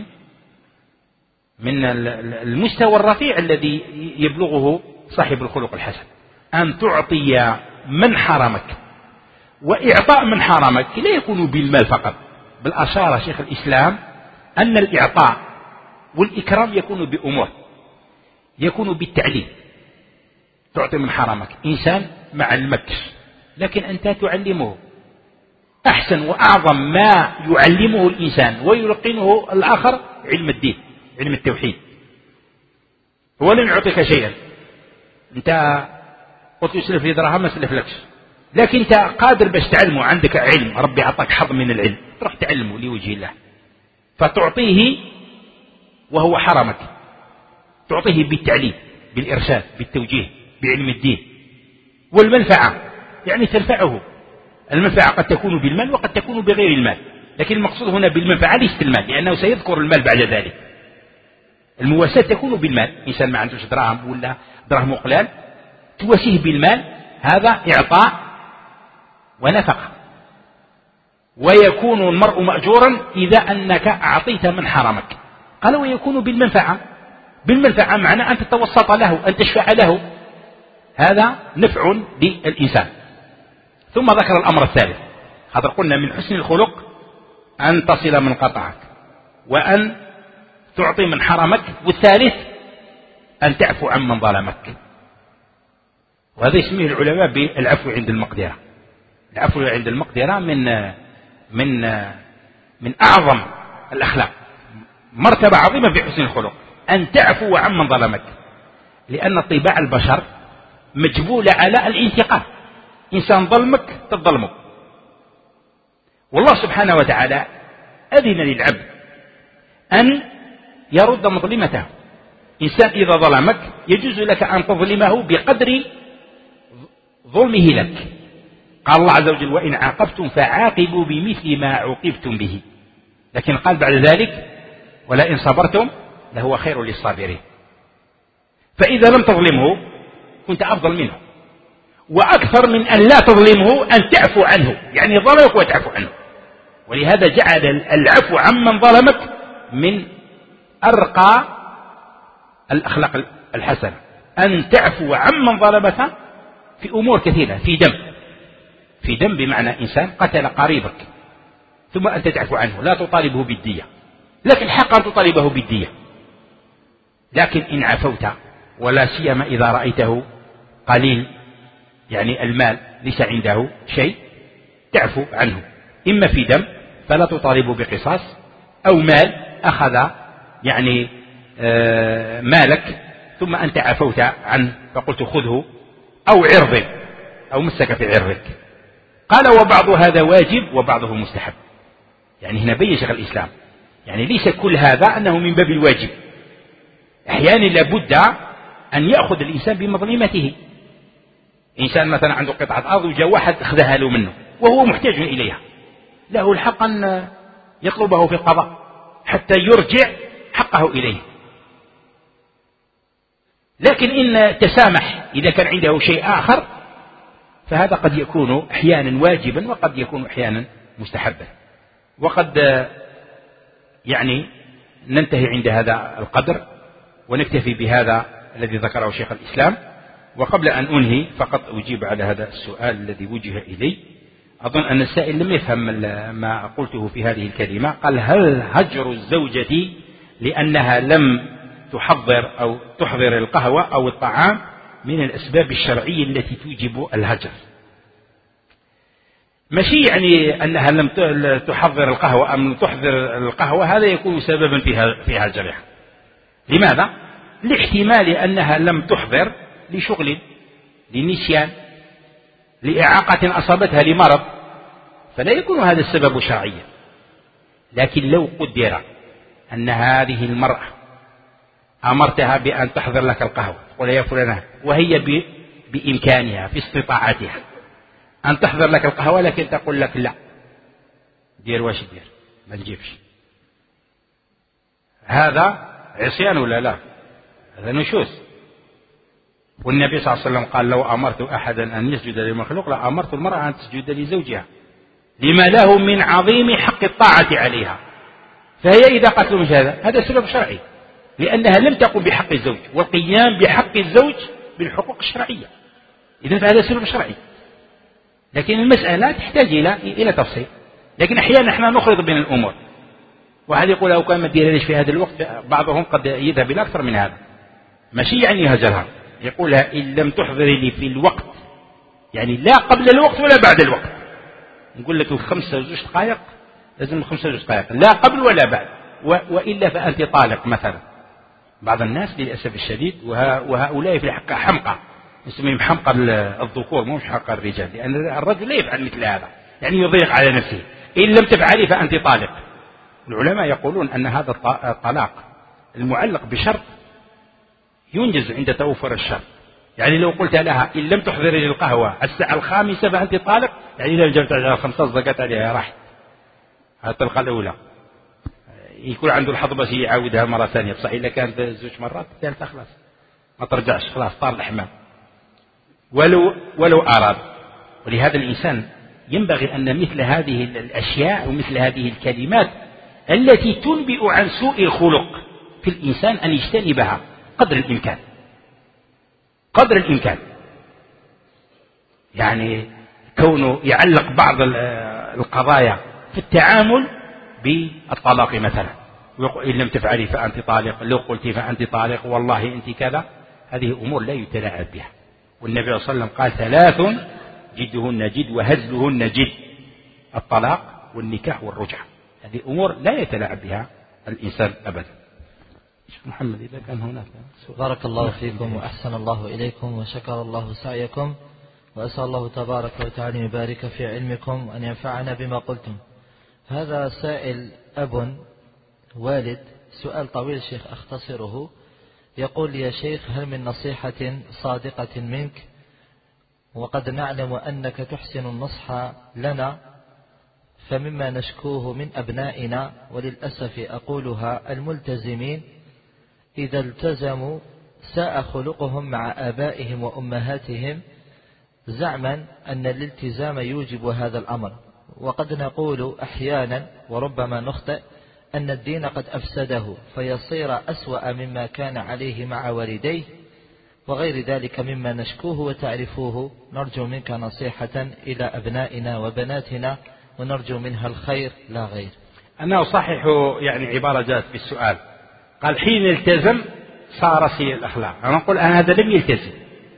من المستوى الرفيع الذي يبلغه صاحب الخلق الحسن، أن تعطي من حرمك. وإعطاء من حرمك لا يكون بالمال فقط، بل أشار شيخ الإسلام أن الإعطاء والإكرام يكون بأمور، يكون بالتعليم. تعطي من حرمك إنسان ما علمكش، لكن أنت تعلمه. أحسن وأعظم ما يعلمه الإنسان ويلقنه الآخر علم الدين، علم التوحيد. هو لن يعطيك شيئا، أنت قلت يسلف لي دراهم ما سلف لكش، لكن أنت قادر باش تعلمه، عندك علم، ربي أعطاك حظ من العلم، تروح تعلمه لوجه الله، فتعطيه وهو حرمك، تعطيه بالتعليم، بالإرشاد، بالتوجيه، بعلم الدين. والمنفعة يعني تنفعه. المنفعة قد تكون بالمال وقد تكون بغير المال، لكن المقصود هنا بالمنفعة ليس المال، لأنه سيذكر المال بعد ذلك. المواساة تكون بالمال، إنسان ما عندوش دراهم ولا دراهم قلال تواسيه بالمال، هذا إعطاء ونفقة. ويكون المرء مأجورا إذا أنك أعطيت من حرمك. قال ويكون بالمنفعة. بالمنفعة معنى أن تتوسط له، أن تشفع له، هذا نفع للإنسان. ثم ذكر الأمر الثالث، هذا قلنا من حسن الخلق أن تصل من قطعك، وأن تعطي من حرمك، والثالث أن تعفو عن من ظلمك. وهذا يسميه العلماء بالعفو عند المقدرة. العفو عند المقدرة من أعظم الأخلاق، مرتبة عظيمة في حسن الخلق، أن تعفو عن من ظلمك، لأن طباع البشر مجبولة على الانتقام. إنسان ظلمك تظلمه، والله سبحانه وتعالى أذن للعبد أن يرد مظلمته. إنسان إذا ظلمك يجوز لك أن تظلمه بقدر ظلمه لك. قال الله عز وجل وإن عاقبتم فعاقبوا بمثل ما عوقبتم به، لكن قال بعد ذلك ولئن صبرتم لهو خير للصابرين. فإذا لم تظلمه كنت أفضل منه، وأكثر من أن لا تظلمه أن تعفو عنه، يعني ظلمك وتعفو عنه. ولهذا جعل العفو عمن ظلمك من أرقى الأخلاق الحسنة، أن تعفو عمن ظلمك في أمور كثيرة. في دم بمعنى إنسان قتل قريبك ثم أنت تعفو عنه، لا تطالبه بالدية، لكن حقا تطالبه بالدية. لكن إن عفوت، ولا سيما إذا رأيته قليل، يعني المال ليس عنده شيء، تعفو عنه، إما في دم فلا تطالبه بقصاص، أو مال أخذ يعني مالك ثم أنت عفوت عنه فقلت خذه، أو عرض، أو مسك في عرضك. قال وبعض هذا واجب وبعضه مستحب. يعني هنا بين شيخ الإسلام يعني ليس كل هذا أنه من باب الواجب، أحيانا لابد أن يأخذ الإنسان بمظلمته. إنسان مثلا عنده قطعة أرض وجاء واحد أخذها له منه وهو محتاج إليها، له الحق أن يطلبه في القضاء حتى يرجع حقه إليه. لكن إن تسامح إذا كان عنده شيء آخر فهذا قد يكون أحيانا واجبا وقد يكون أحيانا مستحبا. وقد يعني ننتهي عند هذا القدر ونكتفي بهذا الذي ذكره شيخ الإسلام. وقبل أن أنهي فقط أجيب على هذا السؤال الذي وجه إلي. أظن أن السائل لم يفهم ما قلته في هذه الكلمة. قال هل هجر الزوجة لأنها لم تحضر أو تحضر القهوة أو الطعام من الأسباب الشرعية التي توجب الهجر؟ ماشي يعني أنها لم تحضر القهوة أم تحضر القهوة، هذا يكون سببا فيها الجريحة. لماذا؟ لاحتمال أنها لم تحضر لشغل، لنسيان، لإعاقة أصابتها، لمرض، فلا يكون هذا السبب شرعيا. لكن لو قدر أن هذه المرأة أمرتها بأن تحضر لك القهوة، تقول يا فلانة، وهي بإمكانها في استطاعتها أن تحضر لك القهوة، لكن تقول لك لا، دير واش دير، ما نجيبش، هذا عصيان ولا لا؟ هذا نشوز. والنبي صلى الله عليه وسلم قال: لو أمرت أحدا أن يسجد لمخلوق لأمرت المرأة أن تسجد لزوجها، لما له من عظيم حق الطاعة عليها. فهي إذا قالت له مش هذا سبب شرعي، لأنها لم تقم بحق الزوج، والقيام بحق الزوج بالحقوق الشرعية، إذن فهذا سبب شرعي. لكن المسألة تحتاج إلى تفصيل. لكن أحيانا نحن نخلط بين الأمور، واحد يقول لو كان ما ديرهاش في هذا الوقت، بعضهم قد يذهب إلى أكثر من هذا، ماشي يعني يهجرها، يقولها إن لم تحضري لي في الوقت، يعني لا قبل الوقت ولا بعد الوقت، نقول لك الخمسة وزوج دقائق لازم 5 دقائق، لا قبل ولا بعد، وإلا فأنت طالق مثلا. بعض الناس للأسف الشديد، وهؤلاء في الحق حمقى، نسميهم حمقى الذكور مو حمقى الرجال، لأن الرجل لا يفعل مثل هذا، يعني يضيق على نفسه. إن لم تفعلي فأنت طالق. العلماء يقولون أن هذا الطلاق المعلق بشرط ينجز عند توفر الشرط. يعني لو قلت لها إن لم تحضري القهوة الساعة 5 فأنت طالق، يعني إذا جبت عليها 5 صدقت عليها راحت. هذه الطلقة الأولى. يكون عنده الحظ بس يعاودها مرة ثانية، بصح إذا كانت 2 مرات الثالثة خلاص ما ترجعش، خلاص طار الحمام ولو أراد. ولهذا الإنسان ينبغي أن مثل هذه الأشياء ومثل هذه الكلمات التي تنبئ عن سوء الخلق في الإنسان أن يجتنبها قدر الإمكان. قدر الإمكان. يعني كونه يعلق بعض القضايا في التعامل بالطلاق مثلا، ويقول إن لم تفعلي فأنت طالق، لو قلت فأنت طالق، والله أنت كذا. هذه أمور لا يتلاعب بها. والنبي صلى الله عليه وسلم قال: 3 جدهن جد وهزلهن جد: الطلاق والنكاح والرجعة. هذه أمور لا يتلاعب بها الإنسان أبدا. شيخ محمد إذا كان هناك سؤال. بارك الله فيكم وأحسن الله إليكم وشكر الله سعيكم، وأسأل الله تبارك وتعالى يبارك في علمكم وأن ينفعنا بما قلتم. هذا سائل أب والد، سؤال طويل شيخ أختصره. يقول: يا شيخ، هل من نصيحة صادقة منك، وقد نعلم أنك تحسن النصح لنا، فمما نشكوه من أبنائنا، وللأسف أقولها، الملتزمين إذا التزموا ساء خلقهم مع آبائهم وأمهاتهم، زعما أن الالتزام يوجب هذا الأمر، وقد نقول أحيانا وربما نخطئ أن الدين قد أفسده فيصير أسوأ مما كان عليه مع والديه، وغير ذلك مما نشكوه وتعرفوه. نرجو منك نصيحة إلى أبنائنا وبناتنا، ونرجو منها الخير لا غير. أنا أصحح يعني عبارة جاءت في السؤال، قال: حين التزم صار سيء الأخلاق. أنا أقول هذا لم يلتزم،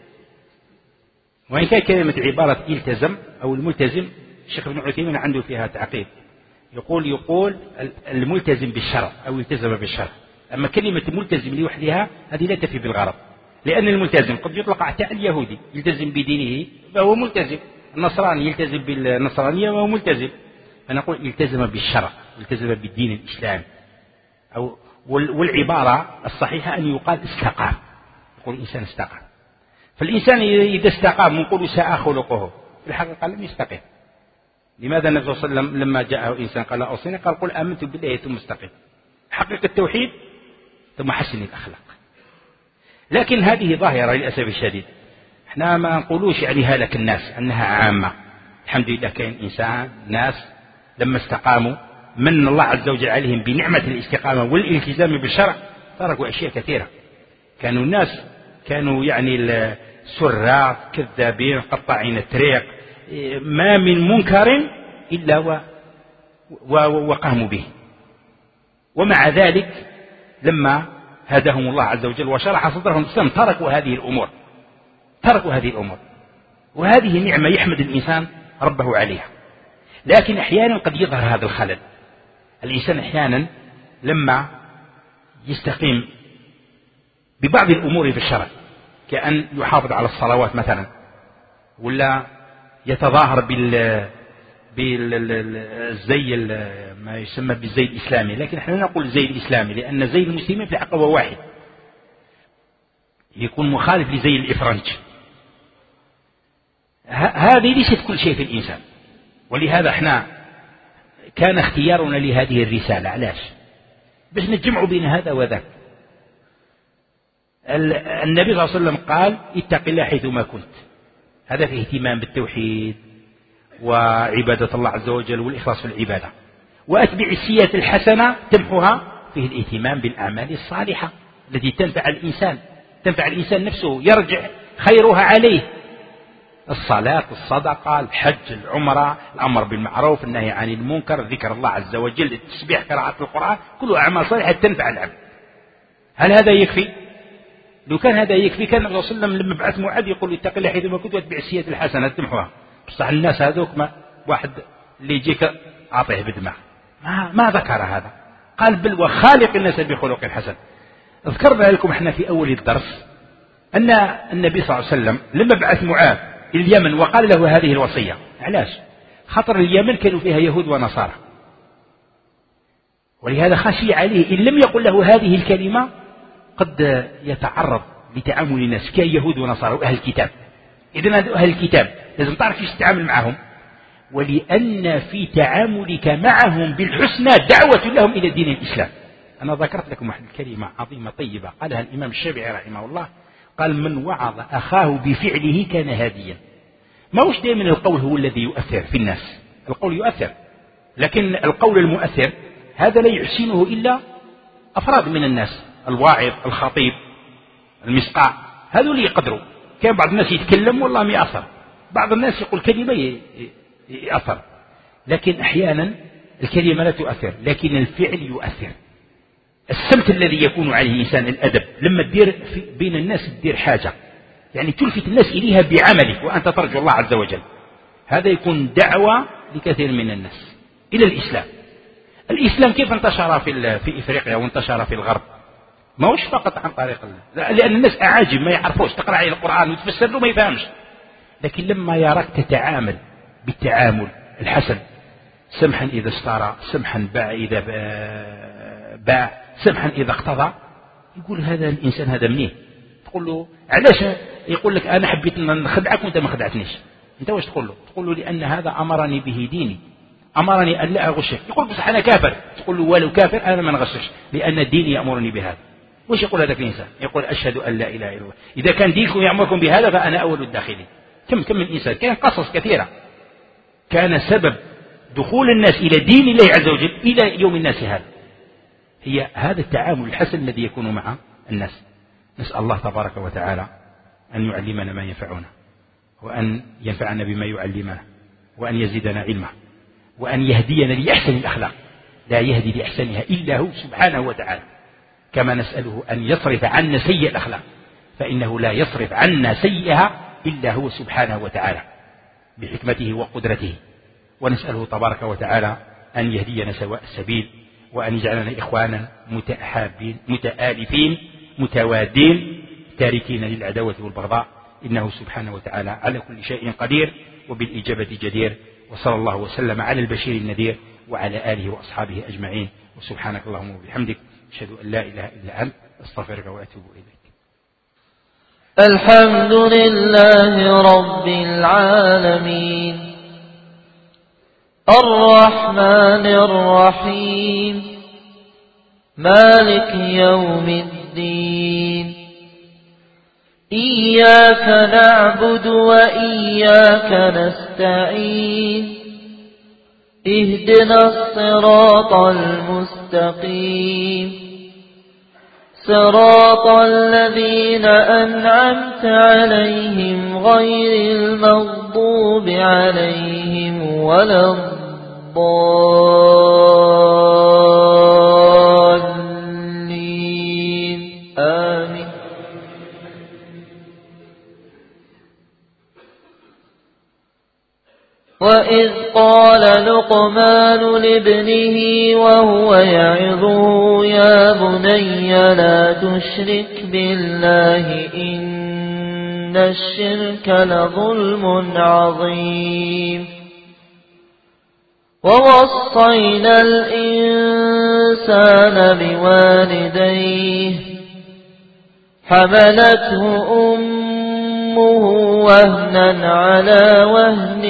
وإن كان كلمة عبارة التزم أو الملتزم الشيخ ابن عثيمين عنده فيها تعقيب، يقول الملتزم بالشرع أو التزم بالشرع. أما كلمة الملتزم لوحدها هذه لا تفي بالغرض، لأن الملتزم قد يطلق على اليهودي يلتزم بدينه فهو ملتزم، النصراني يلتزم بالنصرانية وهو ملتزم. فنقول التزم بالشرع، التزم بالدين الإسلامي. والعبارة الصحيحة أن يقال استقام، يقول الإنسان استقام. فالإنسان إذا استقام نقول ساء خلقه، في الحقيقة لم يستقم. لماذا النبي صلى الله عليه وسلم لما جاءه إنسان قال: أوصني، قال: قل آمنت بالله ثم استقم، حقق التوحيد ثم حسن الأخلاق. لكن هذه ظاهرة للأسف الشديد، احنا ما نقولوش يعني هلك الناس أنها عامة. الحمد لله كاين إنسان ناس لما استقاموا من الله عز وجل عليهم بنعمة الاستقامة والالتزام بالشرع تركوا أشياء كثيرة. كانوا الناس كانوا يعني السراق، كذابين، قطاعين الطريق، ما من منكر إلا وقاموا به. ومع ذلك لما هداهم الله عز وجل وشرح صدرهم الإسلام تركوا هذه الأمور. وهذه نعمة يحمد الإنسان ربه عليها. لكن أحيانا قد يظهر هذا الخلل. الإنسان أحيانا لما يستقيم ببعض الأمور في الشرع كأن يحافظ على الصلوات مثلا، ولا يتظاهر بالزي ما يسمى بالزي الإسلامي، لكن احنا لا نقول الزي الإسلامي لأن زي المسلمين في الحقيقة هو واحد، يكون مخالف لزي الإفرنج. هذه ليست كل شيء في الإنسان، ولهذا احنا كان اختيارنا لهذه الرسالة. علاش؟ بس نجمع بين هذا وذاك. النبي صلى الله عليه وسلم قال اتق الله حيثما كنت، هذا فيه اهتمام بالتوحيد وعبادة الله عز وجل والإخلاص في العبادة. وأتبع السيئة الحسنة تمحها، فيه الاهتمام بالأعمال الصالحة التي تنفع الإنسان نفسه، يرجع خيرها عليه: الصلاة، الصدقة، الحج، العمرة، الأمر بالمعروف، النهي عن المنكر، ذكر الله عز وجل، التسبيح، قراءة القرآن، كل أعمال صالحة تنفع العبد. هل هذا يكفي؟ لو كان هذا يكفي كان النبي صلى الله عليه وسلم لما بعث معاذ يقول اتق الله حيثما كنت واتبع السيئة الحسنة تمحوها. بصح الناس هذوك ما واحد اللي يجيك عاطيه بدماغ ما ذكر هذا، قال بل وخالق الناس بخلق حسن. ذكرنا لكم احنا في أول الدرس أن النبي صلى الله عليه وسلم لما بعث معاذ إلى اليمن وقال له هذه الوصية. علاش؟ خطر اليمن كانوا فيها يهود ونصارى، ولهذا خشي عليه إن لم يقل له هذه الكلمة قد يتعرض لتعامل الناس كيهود ونصارى وأهل الكتاب. إذن أهل الكتاب لازم تعرف كيف تتعامل معهم، ولأن في تعاملك معهم بالحسنى دعوة لهم إلى دين الإسلام. أنا ذكرت لكم واحد الكلمة عظيمة طيبة قالها الإمام الشافعي رحمه الله، قال من وعظ أخاه بفعله كان هاديا. ما وش دائما القول هو الذي يؤثر في الناس، القول يؤثر، لكن القول المؤثر هذا لا يحسنه إلا أفراد من الناس، الواعظ، الخطيب، المسقاع، هذول يقدروا. كان بعض الناس يتكلم والله ما يأثر، بعض الناس يقول كلمة يأثر، لكن أحيانا الكلمة لا تؤثر لكن الفعل يؤثر. السمت الذي يكون عليه الإنسان، الأدب، لما تدير بين الناس تدير حاجة يعني تلفت الناس إليها بعملك وأنت ترجو الله عز وجل، هذا يكون دعوة لكثير من الناس إلى الإسلام. الإسلام كيف انتشر في إفريقيا وانتشر في الغرب؟ ما هوش فقط عن طريق لأن الناس أعاجم ما يعرفوش، تقرأ عليه القرآن وتفسر له ما يفهمش، لكن لما يراك تتعامل بالتعامل الحسن، سمحا إذا اشترى، سمحا باع إذا باع، سمحا إذا اقتضى، يقول هذا الإنسان هذا منين؟ تقول له علاش؟ يقول لك أنا حبيت نخدعك وأنت ما خدعتنيش. أنت واش تقول له؟ تقول له لأن هذا أمرني به ديني، أمرني أن لا أغشك. يقول بصح أنا كافر. تقول له ولو كافر أنا ما نغشش لأن ديني يأمرني بهذا. وش يقول هذاك الإنسان؟ يقول أشهد أن لا إله إلا الله. إذا كان دينكم يأمركم بهذا فأنا أول الداخلين. كم من إنسان كان قصص كثيرة كان سبب دخول الناس إلى دين الله عز وجل إلى يوم الناس هذا، هي هذا التعامل الحسن الذي يكون مع الناس. نسأل الله تبارك وتعالى أن يعلمنا ما ينفعنا، وأن ينفعنا بما يعلمنا، وأن يزيدنا علما، وأن يهدينا لأحسن الأخلاق، لا يهدي لأحسنها إلا هو سبحانه وتعالى. كما نسأله أن يصرف عنا سيء الأخلاق، فإنه لا يصرف عنا سيئها إلا هو سبحانه وتعالى بحكمته وقدرته. ونسأله تبارك وتعالى أن يهدينا سواء السبيل، وأن يجعلنا إخوانا متحابين متآلفين متوادين تاركين للعداوة والبغضاء، إنه سبحانه وتعالى على كل شيء قدير وبالإجابة جدير. وصلى الله وسلم على البشير النذير وعلى آله وأصحابه أجمعين. وسبحانك اللهم وبحمدك أشهد أن لا إله إلا أنت أستغفرك وأتوب إليك. الحمد لله رب العالمين الرحمن الرحيم مالك يوم الدين إياك نعبد وإياك نستعين اهدنا الصراط المستقيم صراط الذين أنعمت عليهم غير المغضوب عليهم ولا الضالين آمين. وإذ قال لقمان لابنه وهو يعظه يا بني لا تشرك بالله إن الشرك لظلم عظيم ووصينا الإنسان بوالديه حملته أمه وهنا على وهن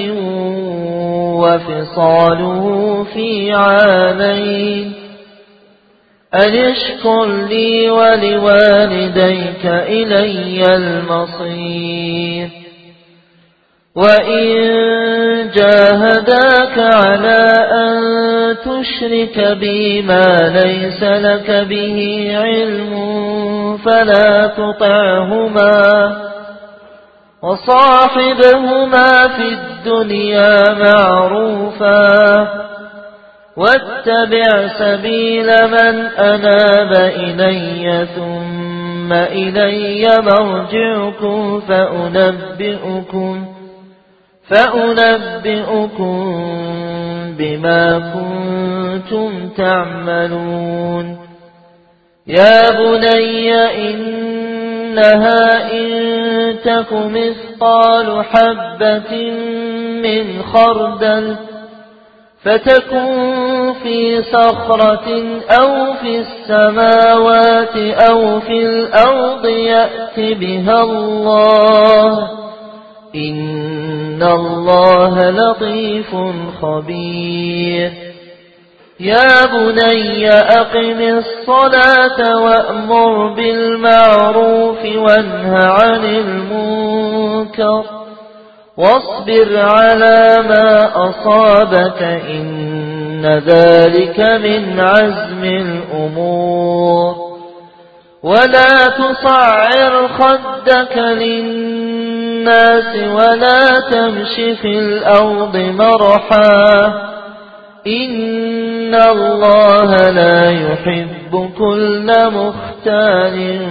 وفصاله في عامين أن اشكر لي ولوالديك إلي المصير وإن جاهداك على أن تشرك بي ما ليس لك به علم فلا تطعهما وصاحبهما في الدنيا معروفا واتبع سبيل من أناب إلي ثم إلي مرجعكم فأنبئكم بما كنتم تعملون يا بني إنها إن تك مثقال حبة من خردل فتكن في صخرة أو في السماوات أو في الأرض يأت بها الله إن الله لطيف خبير يا بني أقم الصلاة وأمر بالمعروف وانه عن المنكر واصبر على ما أصابك إن ذلك من عزم الأمور ولا تصعر خدك للناس ولا تمش في الأرض مرحا إن الله لا يحب كل مختال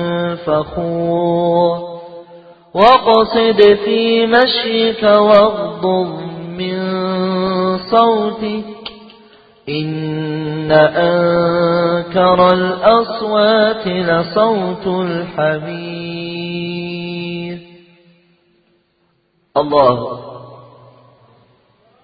فخور واقصد في مشيك واغضض من صوتك إن أنكر الأصوات لصوت الحمير الله